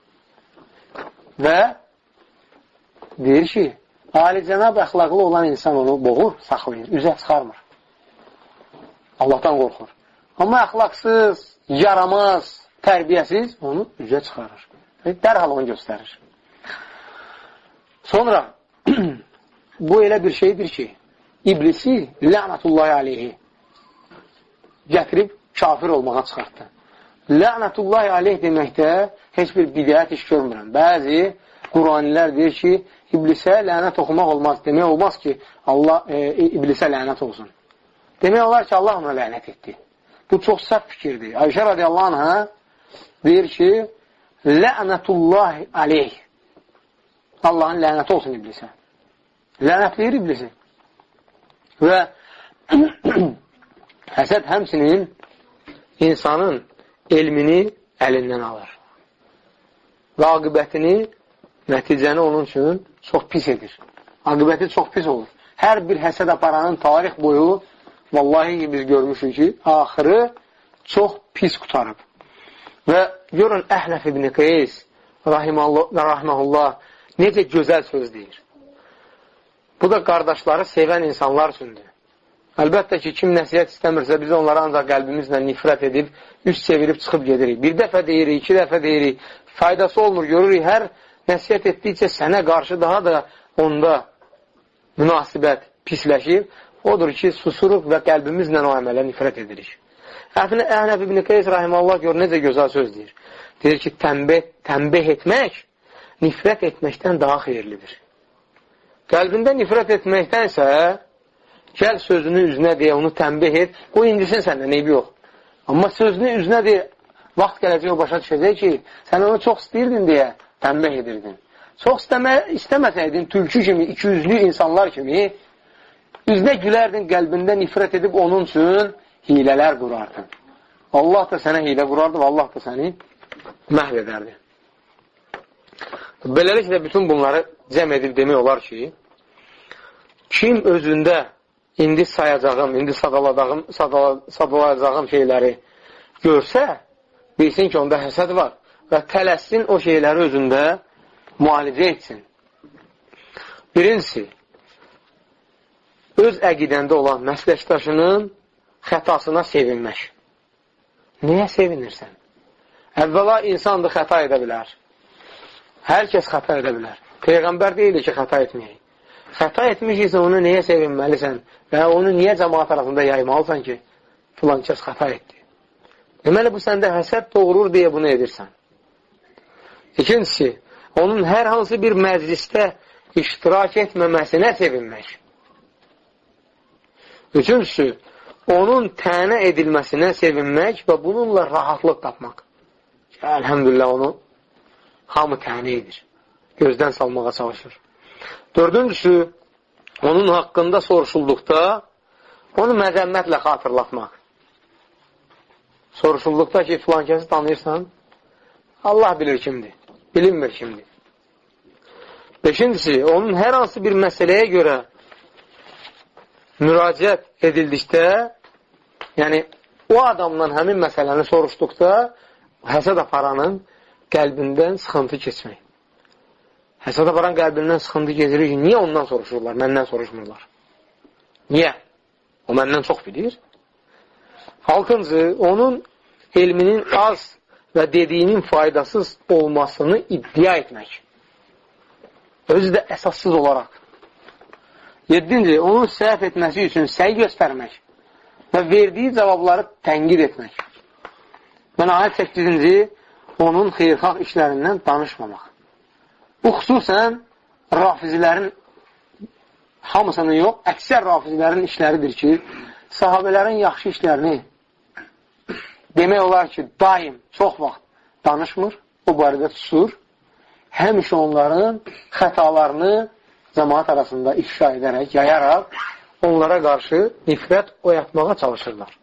Və deyir ki, alicənab əxlaqlı olan insan onu boğur, saxlayır, üzə çıxarmır. Allahdan qorxur. Amma əxlaqsız, yaramaz, tərbiyəsiz onu üzə çıxarır. Dərhal onu göstərir. Sonra bu elə bir şeydir ki, İblisi lənətullahi aleyhi gətirib kafir olmağa çıxartdı. Lənətullahi aleyh deməkdə heç bir bidət iş görmürəm. Bəzi Quranilər deyir ki, İblisə lənət oxumaq olmaz. Demək olmaz ki, Allah e, İblisə lənət olsun. Demək olar ki, Allah ona lənət etdi. Bu çox səhv fikirdir. Ayşə radiyallahu anhə deyir ki, lənətullahi aleyh. Allahın lənəti olsun İblisə. Lənətləyir İblisi. Və həsəd həmsinin insanın elmini əlindən alır. Və aqibətini, nəticəni onun üçün çox pis edir. Aqibəti çox pis olur. Hər bir həsəd aparanın tarix boyu vallahi ki, biz görmüşük ki, axırı çox pis qutarıb. Və görün, Əhləf ibn Qeys rahiməhullah necə gözəl söz deyir. Bu da qardaşları sevən insanlar üçündür. Əlbəttə ki, kim nəsiyyət istəmirsə, biz onlara ancaq qəlbimizlə nifrət edib, üst çevirib çıxıb gedirik. Bir dəfə deyirik, iki dəfə deyirik, faydası olmur, görürük, hər nəsiyyət etdikcə sənə qarşı daha da onda münasibət pisləşir. Odur ki, susuruq və qəlbimizlə o əmələ nifrət edirik. Əhləf ibn Qeys rahiməhullah gör, necə gözəl söz deyir. Deyir ki, tənbih, tənbih etmək nifrət etməkdən daha xeyirlidir. Qəlbində nifrət etməkdənsə, gəl sözünü üzünə deyə, onu tənbih et, o indisin səndən, eybi yox. Amma sözünü üzünə deyə, vaxt gələcək o başa düşəcək ki, sən onu çox istəyirdin deyə tənbih edirdin. Çox istəmə, istəməsəydin, tülkü kimi, ikiyüzlü insanlar kimi, üzünə gülərdin, qəlbində nifrət edib onun üçün hilələr qurardın. Allah da sənə hilə qurardı və Allah da səni məhv edərdi. Beləliklə, bütün bunları cəm edib demək olar ki, kim özündə indi sayacağım, indi sadaladağım, sadalayacağım şeyləri görsə, bilsin ki, onda həsəd var və tələssin o şeyləri özündə müalicə etsin. Birincisi, öz əqidəndə olan məsləkdaşının xətasına sevinmək. Niyə sevinirsən? Əvvəla insandır, xəta edə bilər. Hər kəs xəta edə bilər. Peyğəmbər deyilir ki, xəta etməyək. Xəta etmişsə onu niyə sevinməlisən və onu niyə cəmaat arasında yaymalısan ki, filan kəs xəta etdi. Deməli, bu səndə həsəd doğurur deyə bunu edirsən. İkincisi, onun hər hansı bir məclisdə iştirak etməməsinə sevinmək. Üçüncüsü, onun tənə edilməsinə sevinmək və bununla rahatlıq tapmaq. Əlhəmdülillah, onu hamı tənə edir. Gözdən salmağa çalışır. Dördüncüsü, onun haqqında soruşulduqda onu məzəmmətlə xatırlatmaq. Soruşulduqda ki, filan kəsi tanıyırsan, Allah bilir kimdir, bilinmir kimdir. Beşincisi, onun hər hansı bir məsələyə görə müraciət edildikdə, yəni o adamdan həmin məsələni soruşduqda, həsəd aparanın qəlbindən sıxıntı keçmək. Həsəd aparan qəlbindən sıxıntı keçirir ki, niyə ondan soruşurlar, məndən soruşmurlar? Niyə? O məndən çox bilir. Altıncı, onun elminin az və dediyinin faydasız olmasını iddia etmək. Özü də əsassız olaraq. Yeddinci, onun səhv etməsi üçün səy göstərmək və verdiyi cavabları tənqid etmək. Və nəhayət səkkizinci, onun xeyirxalq işlərindən danışmamaq. Bu xüsusən rafizilərin hamısının yox, əksər rafizilərin işləridir ki, sahabələrin yaxşı işlərini demək olar ki, daim, çox vaxt danışmır, o barədə susur, həmişə onların xətalarını cəmaat arasında ifşa edərək, yayaraq, onlara qarşı nifrət oyatmağa çalışırlar.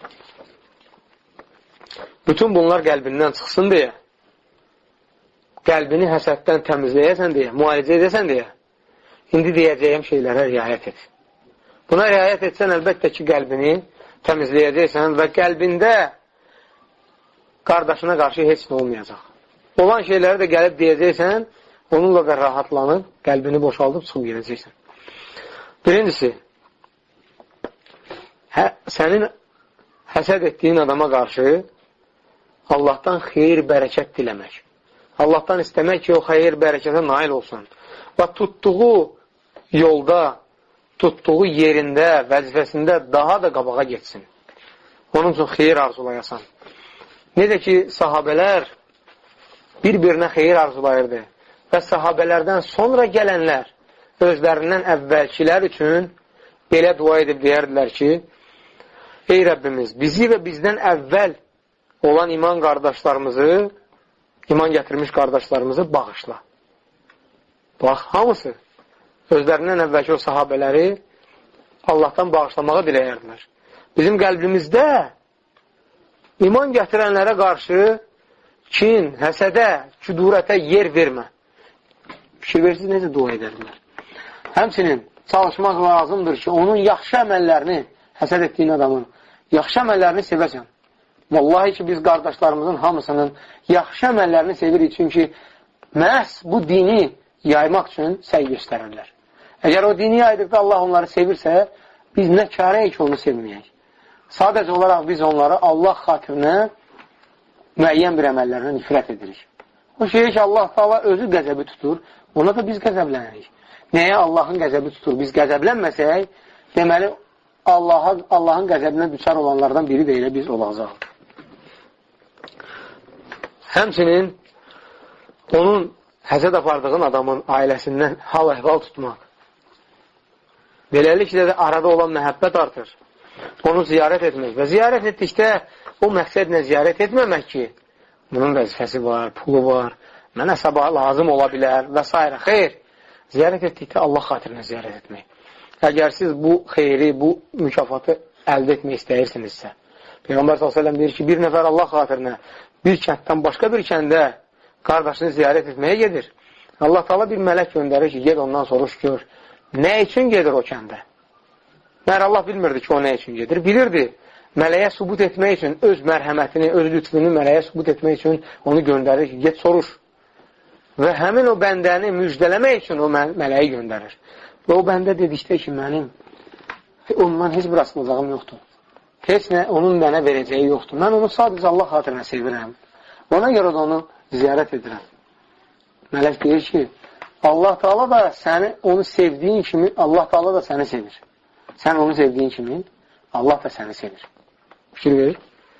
Bütün bunlar qəlbindən çıxsın deyə, qəlbini həsəddən təmizləyəsən deyə, müalicə edəsən deyə, indi deyəcəyim şeylərə riayət et. Buna riayət etsən, əlbəttə ki, qəlbini təmizləyəcəksən və qəlbində qardaşına qarşı heç nə olmayacaq. Olan şeyləri də gəlib deyəcəksən, onunla da rahatlanıb, qəlbini boşaldıb çıxıb gedəcəksən. Birincisi, hə, sənin həsəd etdiyin adama qarşı Allahdan xeyir, bərəkət diləmək. Allahdan istəmək ki, o xeyir, bərəkətə nail olsun. Və tutduğu yolda, tutduğu yerində, vəzifəsində daha da qabağa geçsin. Onun üçün xeyir arzulayasan. Necə ki, sahabələr bir-birinə xeyir arzulayırdı və sahabələrdən sonra gələnlər özlərindən əvvəlkilər üçün belə dua edib deyərdilər ki, ey Rəbbimiz, bizi və bizdən əvvəl olan iman qardaşlarımızı, iman gətirmiş qardaşlarımızı bağışla. Bax, hamısı özlərindən əvvəlki o sahabələri Allahdan bağışlamağı diləyərdilər. Bizim qəlbimizdə iman gətirənlərə qarşı kin, həsədə, küdurətə yer vermə. Fikir versiniz, necə dua edərdilər? Həmçinin çalışmaq lazımdır ki, onun yaxşı əməllərini, həsəd etdiyin adamın, yaxşı əməllərini sevəsən. Vallahi ki, biz qardaşlarımızın hamısının yaxşı əməllərini sevirik, çünki məhz bu dini yaymaq üçün səy göstərirlər. Əgər o dini yaydıqda Allah onları sevirsə, biz nə kərəyik ki, onu sevməyək. Sadəcə olaraq biz onları Allah xatirinə müəyyən bir əməllərinə nifrət edirik. O şeyi ki, Allah Taala özü qəzəbi tutur, ona da biz qəzəblənirik. Nəyə Allahın qəzəbi tutur? Biz qəzəblənməsək, deməli, Allah'a, Allahın qəzəbinə düçar olanlardan biri də elə biz olacaq. Həmçinin onun həsəd apardığın adamın ailəsindən hal-əhval tutmaq. Beləliklə də arada olan məhəbbət artır. Onu ziyarət etmək və ziyarət etdikdə o məqsədlə ziyarət etməmək ki, bunun vəzifəsi var, pulu var, mənə sabah lazım ola bilər və s. Xeyr, ziyarət etdikdə Allah xatirinə ziyarət etmək. Əgər siz bu xeyri, bu mükafatı əldə etmək istəyirsinizsə, Peyğəmbər sallallahu əleyhi və səlləm deyir ki, bir nəfər Allah xatirinə bir kənddən başqa bir kəndə qardaşını ziyarət etməyə gedir. Allah Taala bir mələk göndərir ki, ged ondan soruş gör, nə üçün gedir o kəndə? Məhər Allah bilmirdi ki, o nə üçün gedir? Bilirdi, mələyə sübut etmək üçün, öz mərhəmətini, öz lütfünü mələyə sübut etmək üçün onu göndərir ki, get soruş. Və həmin o bəndəni müjdələmək üçün o mələyi göndərir. Və o bəndə dedikdə ki, mənim ondan heç bir asılacağım yoxdur. Heç nə onun mənə verəcəyi yoxdur. Mən onu sadəcə Allah xatirinə sevirəm. Ona görə də onu ziyarət edirəm. Mələk deyir ki, Allah Taala da səni, onu sevdiyin kimi, Allah Taala da səni sevir. Sən onu sevdiyin kimi, Allah da səni sevir. Fikir verir.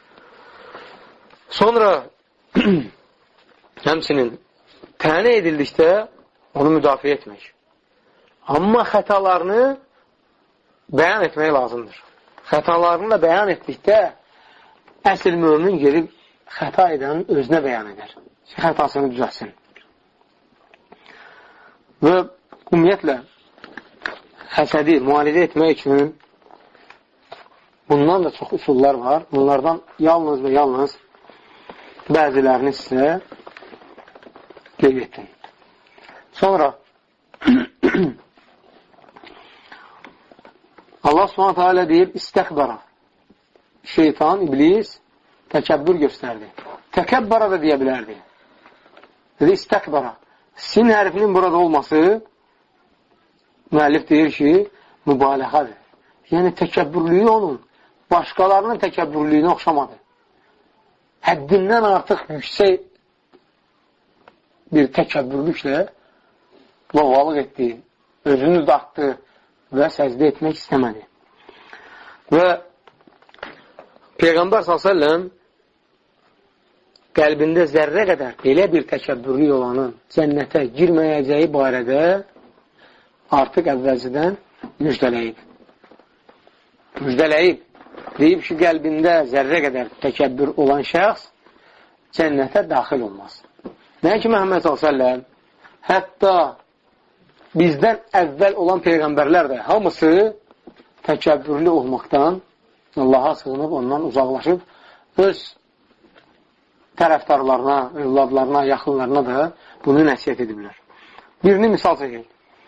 Sonra həmçinin tənə edildikdə onu müdafiə etmək. Amma xətalarını bəyan etmək lazımdır. Xətalarını da bəyan etdikdə əsl mömin gelib xəta edənin özünə bəyan edər. Xətasını düzəlsin. Və ümumiyyətlə həsədi müalicə etmək üçün bundan da çox üsullar var. Bunlardan yalnız və yalnız bəzilərini sizə qeyd etdim. Sonra Allah Subhanahu taala deyir, istəkbara. Şeytan, iblis təkəbbür göstərdi. Təkəbbara da deyə bilərdi. Dedi, istəkbara. Sin hərfinin burada olması müəllif deyir ki, mübalağadır. Yəni, təkəbbürlüyü onun başqalarının təkəbbürlüyünə oxşamadı. Həddindən artıq yüksək bir təkəbbürlüklə loğalıq etdi, özünü dartdı və səcdə etmək istəmədi. Və Peyğəmbər sallallahu əleyhi və səlləm qəlbində zərrə qədər belə bir təkəbbürlük olanın cənnətə girməyəcəyi barədə artıq əvvəlcədən müjdələyib. Müjdələyib. Deyib ki, qəlbində zərrə qədər təkəbbür olan şəxs cənnətə daxil olmaz. Nə ki, Məhəmməd sallallahu əleyhi və səlləm hətta bizdən əvvəl olan peyğəmbərlər də hamısı təkəbbürlü olmaqdan Allaha sığınıb, ondan uzaqlaşıb öz tərəfdarlarına, övladlarına, yaxınlarına da bunu nəsiyyət ediblər. Birini misal çəkək.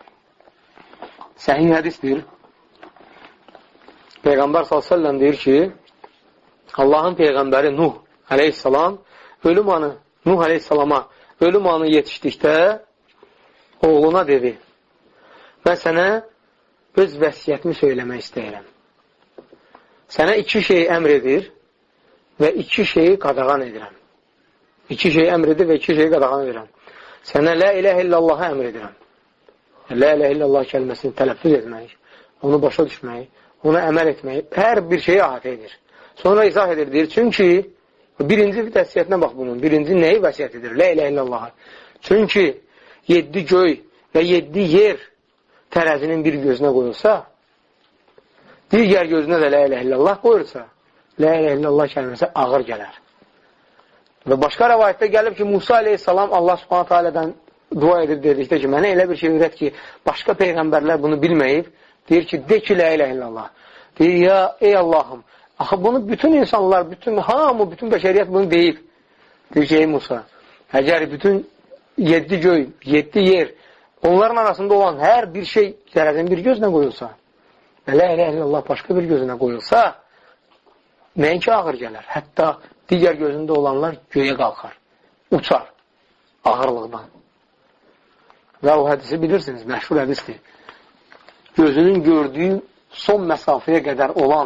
Səhih hədisdir. Peyğəmbər sallallahu əleyhi və səlləm deyir ki, Allahın peyğəmbəri Nuh əleyhissalam ölüm anı, Nuh əleyhissalama ölüm anı yetişdikdə oğluna dedi, mən sənə öz vəsiyyətimi söyləmək istəyirəm. Sənə iki şey əmr edir və iki şeyi qadağan edirəm. İki şey əmr edir və iki şeyi qadağan edirəm. Sənə la iləhə illallahı əmr edirəm. La iləhə illallah kəlməsini tələffüz etmək, onu başa düşmək, ona əməl etmək, hər bir şeyi əhatə edir. Sonra izah edir, deyir, çünki birinci vəsiyyətinə bax bunun, birinci nəyi vəsiyyət edir? La iləhə illallahı. Çünki yeddi göy və yeddi yer tərəzinin bir gözünə qoyulsa, digər gözünə də la iləhə illallah qoyulsa, la iləhə illallah kəlməsi ağır gələr. Və başqa rəvayətdə gəlib ki, Musa aleyhissalam Allah subhanahu teala'dan dua edir dedikdə ki, mənə elə bir şey öyrət ki, başqa peyğəmbərlər bunu bilməyib, deyir ki, de ki, la iləhə illallah. Deyir, ya, ey Allahım, axı bunu bütün insanlar, bütün hamı, bütün bəşəriyyət bunu deyib. Deyir ki, ey Musa, əgər bütün yeddi göy, yeddi yer, onların arasında olan hər bir şey tərəzinin bir gözünə qoyulsa, və la iləhə illallah başqa bir gözünə qoyulsa, nəinki ağır gələr. Hətta digər gözündə olanlar göyə qalxar, uçar ağırlıqdan. Və o hədisi bilirsiniz, məşhur hədisdir. Gözünün gördüyü son məsafəyə qədər olan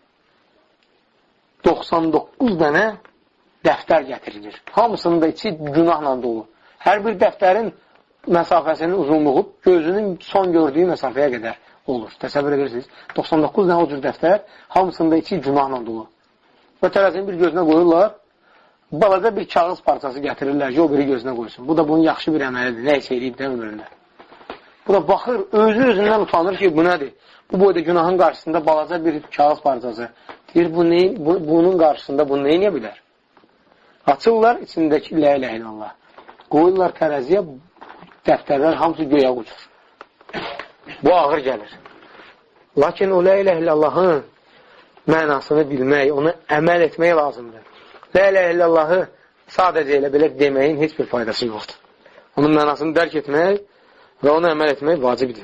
doxsan doqquz dənə dəftər gətirilir. Hamısının da içi günahla dolu. Hər bir dəftərin məsafəsinin uzunluğu gözünün son gördüyü məsafəyə qədər olur. Təsəvvür edirsiniz. doxsan doqquz dənə o cür dəftər, hamısının da içi günahla dolu. Və tərəzinin bir gözünə qoyurlar, balaca bir kağız parçası gətirirlər ki, o biri gözünə qoysun. Bu da bunun yaxşı bir əməlidir. Nə isə eləyib də ömründə. Bu da baxır, özü özündən utanır ki, bu nədir? Bu boyda günahın qarşısında balaca bir kağız parçası. Deyir, bu neyin, bu, bunun qarşısında bunu neyə bilər? Açırlar içindəki la iləhə illallah. Qoyurlar tərəziyə, dəftərlər hamısı göyə uçur. Bu ağır gəlir. Lakin o la iləhə illallahın mənasını bilmək, onu əməl etmək lazımdır. La iləhə illallahı sadəcə elə belə deməyin heç bir faydası yoxdur. Onun mənasını dərk etmək və onu əməl etmək vacibdir.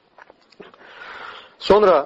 Sonra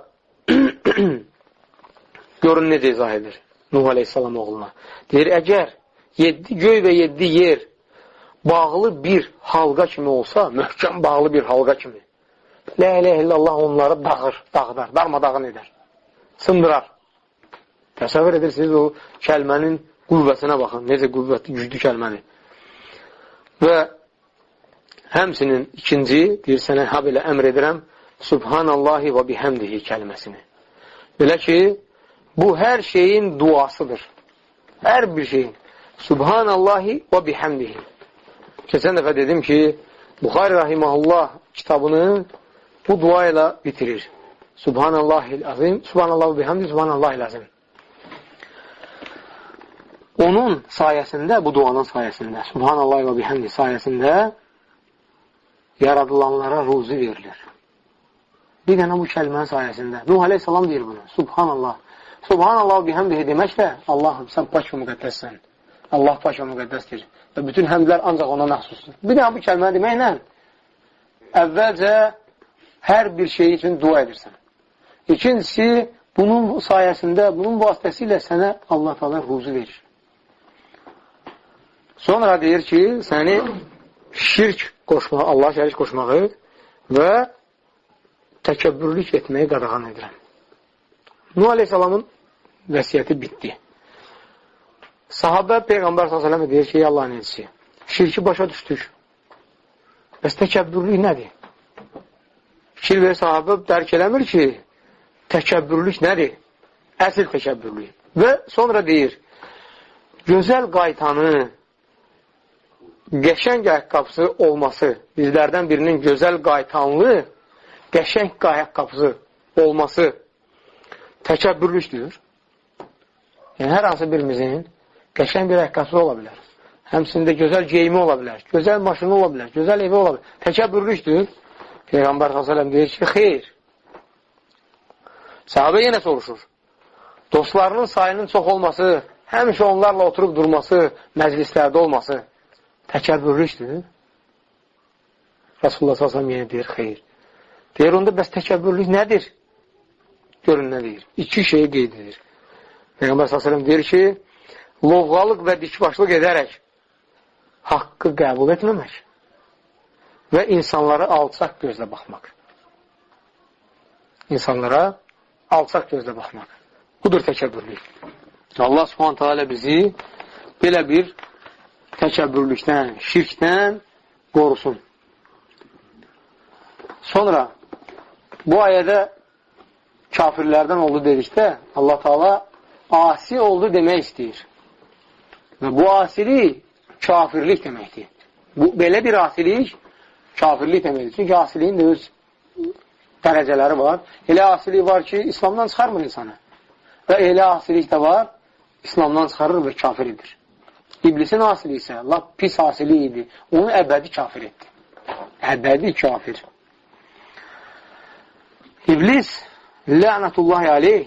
görün necə izah edir Nuh aleyhissalam oğluna. Deyir, əgər yeddi göy və yeddi yer bağlı bir halqa kimi olsa, möhkəm bağlı bir halqa kimi, la iləhə illallah onları dağır, dağıdar, darmadağın edər, sındırar. Təsəvvür edirsiniz o kəlmənin qüvvəsinə baxın, necə qüvvətli, güclü kəlmədir. Və həmsinin ikinci, deyir, sənə ha belə əmr edirəm, Subhanallahi və bihəmdihi kəlməsini. Belə ki, bu hər şeyin duasıdır. Hər bir şeyin. Subhanallahi və bihəmdihi. Keçən dəfə dedim ki, Buxari Rahiməhullah kitabını bu dua ilə bitirir. Subhanallahil azim, subhanallahu bihamdi, subhanallahil azim. Onun sayəsində, bu duanın sayəsində, subhanallah və bihamdi sayəsində yaradılanlara ruzi verilir. Bir dənə bu kəlmənin sayəsində. Nuh aleyhissalam deyir bunu. Subhanallah. Subhanallah bihamdihi deməklə Allahım, sən pak və müqəddəssən. Allah pak və müqəddəsdir. Və bütün həmdlər ancaq ona məxsusdur. Bir dənə bu kəlməni deməklə əvvəlcə hər bir şey üçün dua edirsən. İkincisi, bunun sayəsində, bunun vasitəsilə sənə Allah Teala ruzi verir. Sonra deyir ki, səni şirk qoşmağı, Allah şərik qoşmağı və təkəbbürlük etməyi qadağan edirəm. Nuh Aleyhisselamın vəsiyyəti bitdi. Sahabə Peyğəmbər sallallahu əleyhi və səlləm deyir ki, ey Allahın elçisi, şirki başa düşdük. Bəs təkəbbürlük nədir? Fikir verir sahabə dərk eləmir ki, təkəbbürlük nədir? Əsl təkəbbürlük. Və sonra deyir, gözəl qaytanı, qəşəng ayaqqabısı olması, bizlərdən birinin gözəl qaytanlı, qəşəng ayaqqabısı olması təkəbbürlükdür. Yəni, hər hansı birimizin qəşəng bir ayaqqabısı ola bilər. Həmsində gözəl geyimi ola bilər, gözəl maşını ola bilər, gözəl evi ola bilər. Təkəbbürlükdür. Peyğəmbər sallallahu əleyhi və səlləm deyir ki, xeyr. Sahabə yenə soruşur. Dostlarının sayının çox olması, həmişə onlarla oturub durması, məclislərdə olması təkəbbürlükdür. Rasulullah sallallahu əleyhi və səlləm yenə deyir, xeyr. Deyir, onda bəs təkəbbürlük nədir? Görün nə deyir? İki şeyi qeyd edir. Peyğəmbər sallallahu əleyhi və səlləm deyir ki, lovğalıq və dikbaşlıq edərək haqqı qəbul etməmək və insanlara alçaq gözlə baxmaq. İnsanlara alçaq gözlə baxmaq. Budur təkəbbürlük. Allah Subhanahu taala bizi belə bir təkəbbürlükdən, şirkdən qorusun. Sonra bu ayədə kafirlərdən oldu dedikdə Allah Taala asi oldu demək istəyir. Və bu asilik kafirlik deməkdir. Bu, belə bir asilik kafirlik deməkdir. Çünki asiliyin də öz dərəcələri var. Elə asilik var ki, İslamdan çıxarmır insanı. Və elə asilik də var, İslamdan çıxarır və kafir edir. İblisin asili isə lap pis asili idi. Onu əbədi kafir etdi. Əbədi kafir. İblis, lənətullahi aleyh,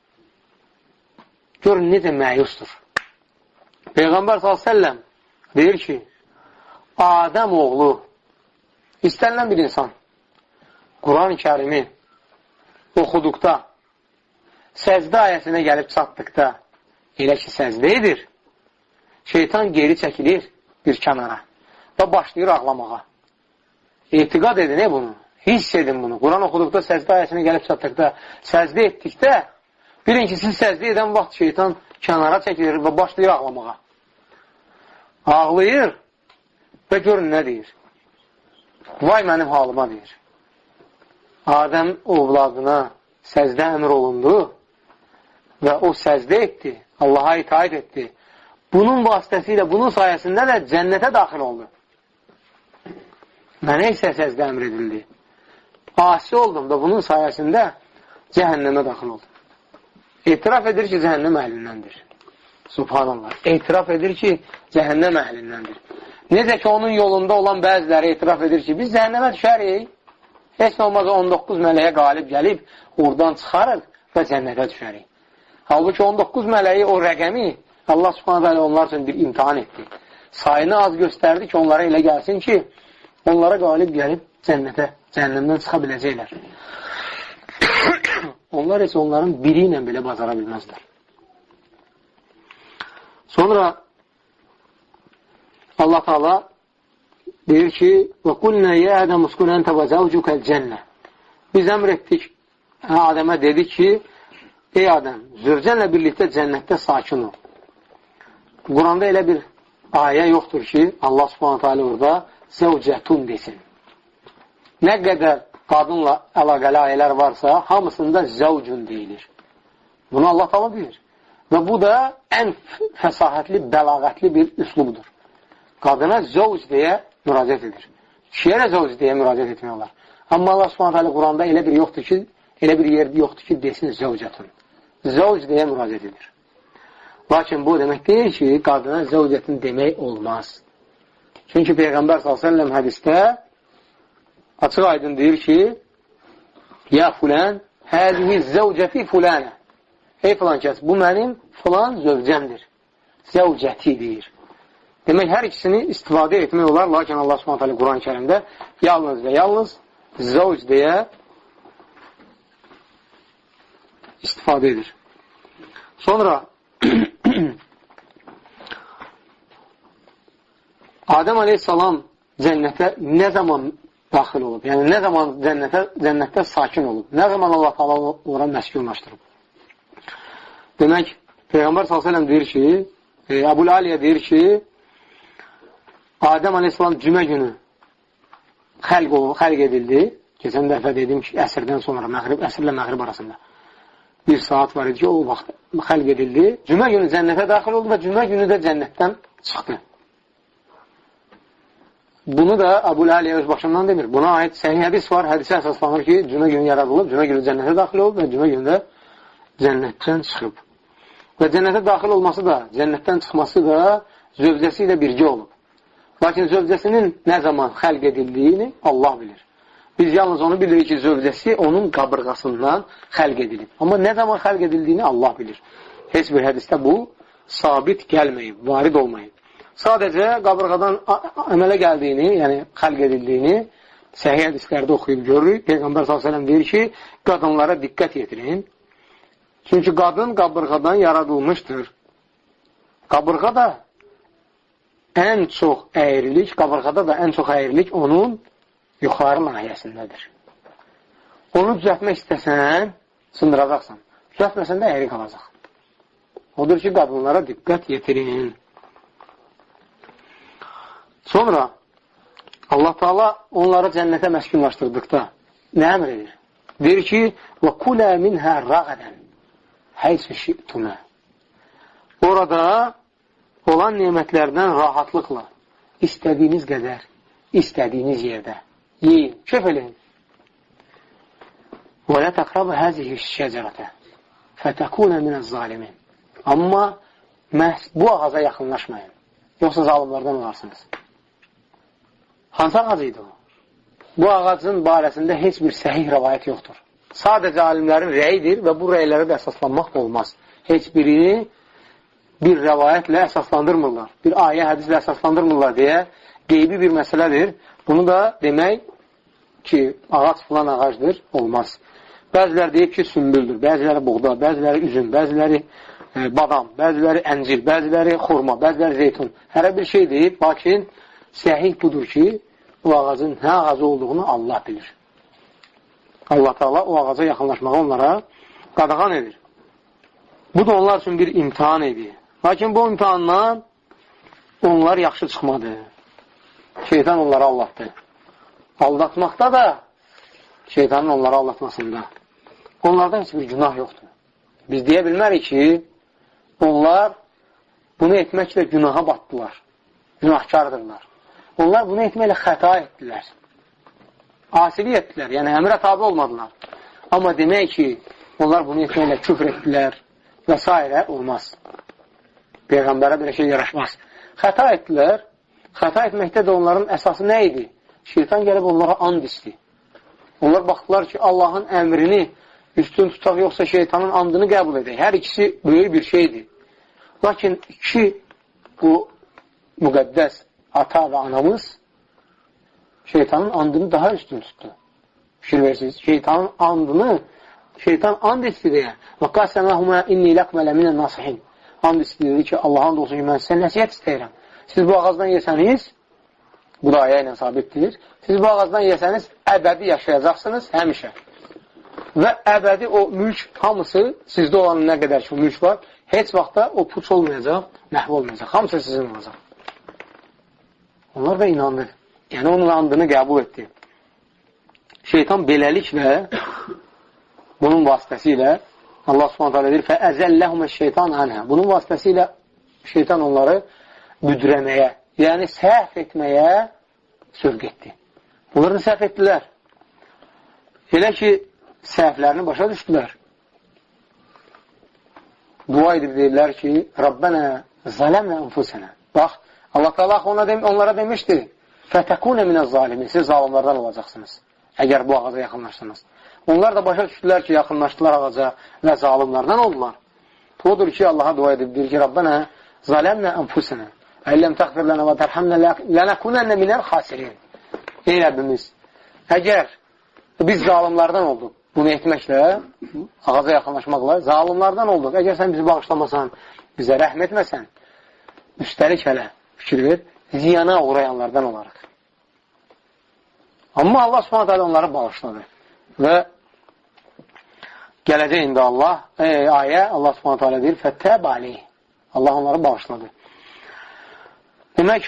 görün necə məyusdur. Peyğəmbər sallallahu əleyhi və səlləm deyir ki, Adəm oğlu, istənilən bir insan, Quran-ı Kərimi oxuduqda, səzdə ayəsinə gəlib çatdıqda, elə ki, səzdə edir, şeytan geri çəkilir bir kənara və başlayır ağlamağa. Etiqad edin, e bunu, hiss edin bunu. Quran oxuduqda, səzdə ayəsinə gəlib çatdıqda, səzdə etdikdə, bilin ki, siz səzdə edən vaxt şeytan kənara çəkilir və başlayır ağlamağa. Ağlayır və görün nə deyir? Vay mənim halıma deyir. Adəm ovladına səzdə əmr olundu və o səzdə etdi, Allaha itaat etdi. Bunun vasitəsilə, bunun sayəsində də cənnətə daxil oldu. Mənə isə səzdə əmr edildi. Asi oldum da bunun sayəsində cəhənnəmə daxil oldum. Etiraf edir ki, cəhənnəm əhlindəndir. Subhanallah. Etiraf edir ki, cəhənnəm əhlindəndir. Necə ki, onun yolunda olan bəziləri etiraf edir ki, biz cəhənnəmə düşərik. Heç nə olmaz on doqquz mələyə qalib gəlib, oradan çıxarıq və cənnətə düşərik. Halbuki on doqquz mələyi, o rəqəmi Allah subhanələ onlar üçün bir imtihan etdi. Sayını az göstərdi ki, onlara elə gəlsin ki, onlara qalib gəlib cənnətə, cəhənnəmdən çıxa biləcəklər. Onlar isə onların biri ilə belə bacara bilməzlər. Sonra Allah Teala deyir ki, وَقُلْنَا يَا آدَمُ اسْكُنْ أَنْتَ وَزَوْجُكَ الْجَنَّةِ Biz əmr etdik, Adəmə dedi ki, ey Adəm, zövcənlə birlikdə cənnətdə sakin ol. Quranda elə bir ayə yoxdur ki, Allah subhanətə alə orada zəvcətun desin. Nə qədər qadınla əlaqəli ayələr varsa, hamısında zəvcun deyilir. Bunu Allah Teala bilir. Və bu da ən fəsahətli, bəlağətli bir üslubdur. Qadına zəvc deyə müraciət edir. Kişiyə də zəvc deyə müraciət etmək olar. Amma Allah Subhanahu taala Quranda elə bir yoxdur ki, elə bir yer yoxdur ki, desin zəvcətun. Zəvc deyə müraciət edir. Lakin bu demək deyil ki, qadına zəvcətin demək olmaz. Çünki Peyğəmbər sallallahu əleyhi və səlləm hədisdə açıq aydın deyir ki, ya fulən, həzihi zəvcəti fulənə. Ey filan kəs, bu mənim filan zövcəmdir. Zəvcəti deyir. Demək, hər ikisini istifadə etmək olar, lakin Allah Subhanahu taala Quran-ı Kərimdə yalnız və yalnız zəvc deyə istifadə edir. Sonra Adəm aleyhissalam cənnətə nə zaman daxil olub? Yəni, nə zaman cənnətə, cənnətdə sakin olub? Nə zaman Allah taala ora məskunlaşdırıb? Demək, Peyğəmbər sallallahu əleyhi və səlləm deyir ki, e, Əbul Aliyə deyir ki, Adəm aleyhissalam cümə günü xəlq, xəlq edildi. Keçən dəfə dedim ki, əsrdən sonra, məğrib, əsrlə məğrib arasında bir saat var idi ki, o vaxt xəlq edildi. Cümə günü cənnətə daxil oldu və cümə günü də cənnətdən çıxdı. Bunu da Əbul Aliyə öz başından demir. Buna aid səhih hədis var. Hədisə əsaslanır ki, cümə günü yaradılıb, cümə günü cənnətə daxil olub və cümə günü də cənnətdən çıxıb. Və cənnətə daxil olması da, cənnətdən çıxması da zövcəsi ilə birgə olub. Lakin zövcəsinin nə zaman xəlq edildiyini Allah bilir. Biz yalnız onu bilirik ki, zövcəsi onun qabırğasından xəlq edilib. Amma nə zaman xəlq edildiyini Allah bilir. Heç bir hədisdə bu sabit gəlməyib, varid olmayıb. Sadəcə qabırğadan əmələ gəldiyini, yəni xəlq edildiyini səhih hədislərdə oxuyub görürük. Peyğəmbər sallallahu əleyhi və səlləm deyir ki, qadınlara diqqət yetirin. Çünki qadın qabırğadan yaradılmışdır. Qabırğa da ən çox əyrilik, qabırğada da ən çox əyrilik onun yuxarı nahiyəsindədir. Onu düzəltmək istəsən, sındıracaqsan. Düzəltməsən də əyri qalacaq. Odur ki, qadınlara diqqət yetirin. Sonra Allah Teala onları cənnətə məskunlaşdırdıqda nə əmr edir? Deyir ki, وَكُلَا مِنْهَا رَغَدًا حَيْسُ شِئْتُمَا. Orada olan nemətlərdən rahatlıqla istədiyiniz qədər, istədiyiniz yerdə yeyin, kef eləyin. وَلَا تَقْرَبَ هَذِهِ الشَّجَرَةَ فَتَكُونَ مِنَ الظَّالِمِينَ. Amma məhz bu ağaca yaxınlaşmayın. Yoxsa zalimlərdən olarsınız. Hansı ağac idi o? Bu ağacın barəsində heç bir səhih rəvayət yoxdur. Sadəcə alimlərin rəyidir və bu rəylərə də əsaslanmaq olmaz. Heç birini bir rəvayətlə əsaslandırmırlar. Bir ayə, hədislə əsaslandırmırlar deyə qeybi bir məsələdir. Bunu da demək ki, ağac filan ağacdır, olmaz. Bəzilər deyib ki, sümbüldür, bəziləri buğda, bəziləri üzüm, bəziləri e, badam, bəziləri əncir, bəziləri xurma, bəziləri zeytun. Hərə bir şey deyib, lakin səhih budur ki, o ağacın nə ağacı olduğunu Allah bilir. Allah Teala o ağaca yaxınlaşmağı onlara qadağan edir. Bu da onlar üçün bir imtihan idi. Lakin bu imtihandan onlar yaxşı çıxmadı. Şeytan onları aldatdı. Aldatmaqda da şeytanın onları aldatmasında. Onlardan heç bir günah yoxdur. Biz deyə bilmərik ki, onlar bunu etməklə günaha batdılar. Günahkardırlar. Onlar bunu etməklə xəta etdilər. Asilik etdilər. Yəni, əmrə tabi olmadılar. Amma demək ki, onlar bunu etməklə küfr etdilər və s. olmaz. Peyğəmbərə bir şey yaraşmaz. Xəta etdilər. Xəta etməkdə də onların əsası nə idi? Şeytan gəlib onlara and içdi. Onlar baxdılar ki, Allahın əmrini üstün tutaq, yoxsa şeytanın andını qəbul edək. Hər ikisi böyük bir şeydir. Lakin iki bu müqəddəs ata və anamız şeytanın andını daha üstün tutdu. Fikir versiniz. Şeytanın andını şeytan and içdi deyə və qəsəməhumə inni ləqmələ minən nasihin. And içdi dedi ki, Allah'ın da olsun ki, mən sizə nəsiyyət istəyirəm. Siz bu ağacdan yesəniz, bu da ayə ilə sabitdir, siz bu ağacdan yesəniz, əbədi yaşayacaqsınız həmişə. Və əbədi o mülk hamısı, sizdə olan nə qədər ki, mülk var, heç vaxtda o puç olmayacaq, məhv olmayacaq. Hamısı sizin olacaq. Onlar da inandı. Yəni, onun andını qəbul etdi. Şeytan beləliklə, bunun vasitəsilə, Allah subhanət hələ deyir, fəəzəlləhumə şeytan ənhə. Bunun vasitəsilə şeytan onları büdrəməyə, yəni səhv etməyə sövq etdi. Bunları səhv etdilər. Elə ki, səhvlərini başa düşdülər. Dua edib deyirlər ki, Rabbənə zələmə ənfusənə. Bax, Allah Teala ona dem onlara demişdi, fətəkunə minəz zalimin, siz zalimlardan olacaqsınız, əgər bu ağaca yaxınlaşsınız. Onlar da başa düşdülər ki, yaxınlaşdılar ağaca və zalimlardan oldular. Odur ki, Allaha dua edib deyir ki, Rabbənə zələmə ənfusənə, əlləm təxfir lənə və tərhəmnə lənəkunənə minəl xasirin. Ey Rəbbimiz, əgər biz zalimlardan olduq, bunu etməklə, ağaca yaxınlaşmaqla, zalimlardan olduq. Əgər sən bizi bağışlamasan, bizə rəhm etməsən, üstəlik hələ fikir ver, ziyana uğrayanlardan olaraq. Amma Allah Subhanahu taala onları bağışladı. Və gələcək indi Allah, e, ayə, Allah Subhanahu taala deyir, fəttəb aleyh. Allah onları bağışladı. Demək,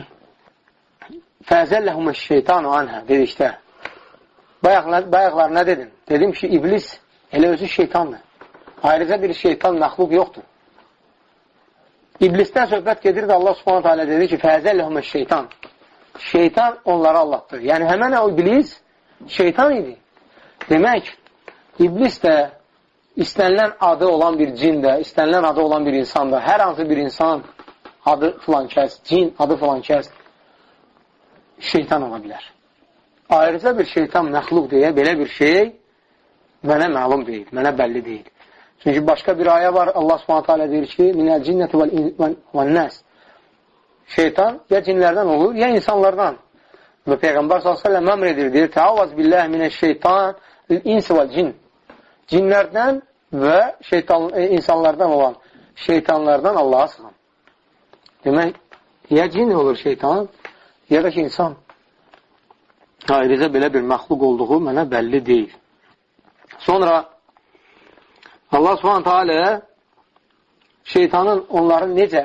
fəzəlləhumə şeytanu anhə, dedikdə, bayaqlar, bayaqlar nə dedim? Dedim ki, iblis elə özü şeytandır. Ayrıca bir şeytan məxluq yoxdur. İblisdən söhbət gedir də Allah Subhanahu taala dedi ki, fəzəlləhumə şeytan. Şeytan onları allatdı. Yəni, həmən o iblis şeytan idi. Demək, iblis də istənilən adı olan bir cin də, istənilən adı olan bir insan da, hər hansı bir insan adı filan kəs, cin adı filan kəs şeytan ola bilər. Ayrıca bir şeytan məxluq deyə belə bir şey mənə məlum deyil, mənə bəlli deyil. Çünki başqa bir ayə var, Allah Subhanahu taala deyir ki, minəl cinnəti vəl nəs. Şeytan ya cinlərdən olur, ya insanlardan. Və Peyğəmbər sallallahu əleyhi və səlləm əmr edir, deyir, təavvaz billahi minəş-şeytan ins vəl cin. Cinlərdən və şeytan, e, insanlardan olan şeytanlardan Allaha sığın. Demək, ya cin olur şeytan, ya da ki, insan. Ayrıca belə bir məxluq olduğu mənə bəlli deyil. Sonra Allah Subhanahu taala şeytanın onları necə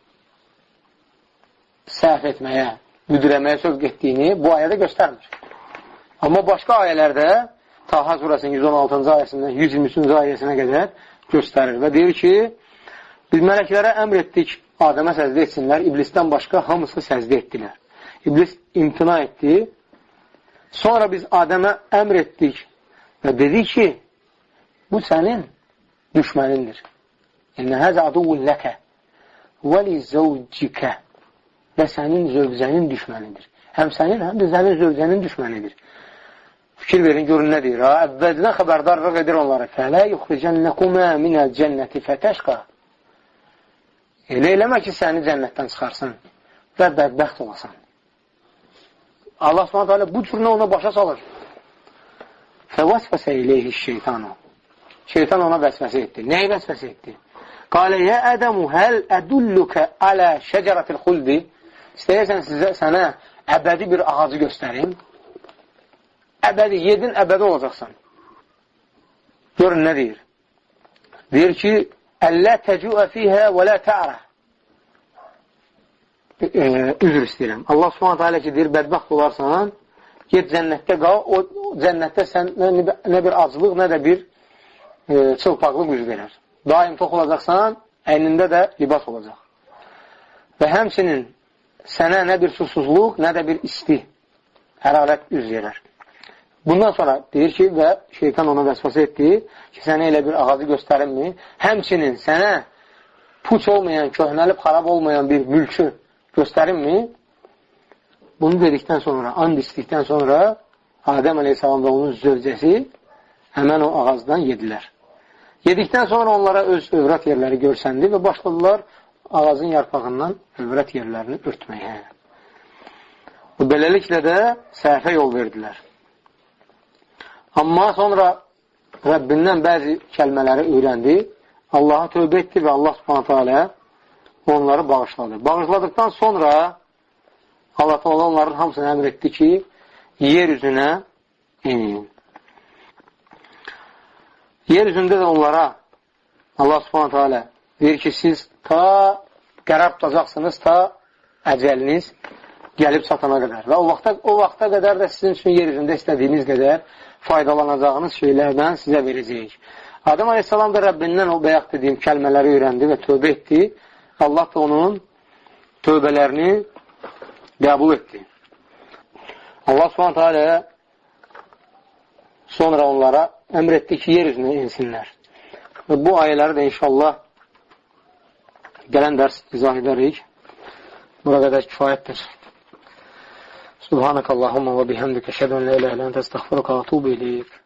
səhv etməyə, müdürəməyə sövq etdiyini bu ayədə göstərmir. Amma başqa ayələrdə Taha surəsinin yüz on altıncı ayəsindən yüz iyirmi üçüncü ayəsinə qədər göstərir və deyir ki, biz mələklərə əmr etdik, Adəmə səzdə etsinlər, iblisdən başqa hamısı səzdə etdilər. İblis imtina etdi. Sonra biz Adəmə əmr etdik və dedik ki, bu sənin düşmənindir. İnnə həzə aduvun ləkə və li zəvcikə və sənin zövcənin düşmənidir. Həm sənin, həm də sənin zövcənin düşmənidir. Fikir verin, görün nə deyir, ha? Əvvəldən xəbərdarlıq edir onlara. Fələ yuxricənnəkumə minəl cənnəti fətəşqa. Elə eləmə ki, səni cənnətdən çıxarsın və bədbəxt olasan. Allah Subhanahu taala bu cürünə ona başa salır. Fəvəsvəsə ileyhi şeytanu. Şeytan ona vəsvəsə etdi. Nəyi vəsvəsə etdi? Qalə, yə ədəmu həl ədullükə alə şəcərətil xuldi. İstəyirsən sizə, sənə əbədi bir ağacı göstərim. Əbədi, yedin əbədi olacaqsan. Görün nə deyir? Deyir ki, əllə təcüə fiyhə və lə tə'rə. E, üzr istəyirəm. Allah Subhanahu taala ki, deyir, bədbəxt olarsan, get cənnətdə qal, o, o cənnətdə sən nə, nə bir aclıq, nə də bir e, çılpaqlıq üz verər. Daim tox olacaqsan, əynində də libas olacaq. Və həmçinin sənə nə bir susuzluq, nə də bir isti, hərarət üz verər. Bundan sonra deyir ki, və şeytan ona vəsvəsə etdi ki, sənə elə bir ağacı göstərinmi? Həmçinin sənə puç olmayan, köhnəlib xarab olmayan bir mülkü göstərinmi? Bunu dedikdən sonra, and istdikdən sonra Adəm əleyhissalam və onun zövcəsi həmən o ağacdan yedilər. Yedikdən sonra onlara öz övrət yerləri görsəndi və başladılar ağacın yarpağından övrət yerlərini örtməyə. Və beləliklə də səhvə yol verdilər. Amma sonra Rəbbindən bəzi kəlmələri öyrəndi, Allaha tövbə etdi və Allah Subhanahu taala onları bağışladı. Bağışladıkdan sonra Allah Teala onların hamısını əmr etdi ki, yer üzünə inin. Yer üzündə də onlara Allah Subhanahu taala deyir ki, siz ta qərar tutacaqsınız, ta əcəliniz gəlib çatana qədər. Və o vaxta, o vaxta qədər də sizin üçün yer üzündə istədiyiniz qədər faydalanacağınız şeylərdən sizə verəcəyik. Adəm Aleyhisselam da Rəbbindən o bayaq dediyim kəlmələri öyrəndi və tövbə etdi. Allah da onun tövbələrini qəbul etdi. Allah Subhanahu taala Sonra onlara əmr etdi ki, yer üzünə insinlər. Və bu ayələri də inşallah gələn dərs izah edərik. Bura qədər kifayətdir. Subhanakallahumma və bihamdika əşhədu an la ilaha illa ente estəğfiruka və etûbu ileyk.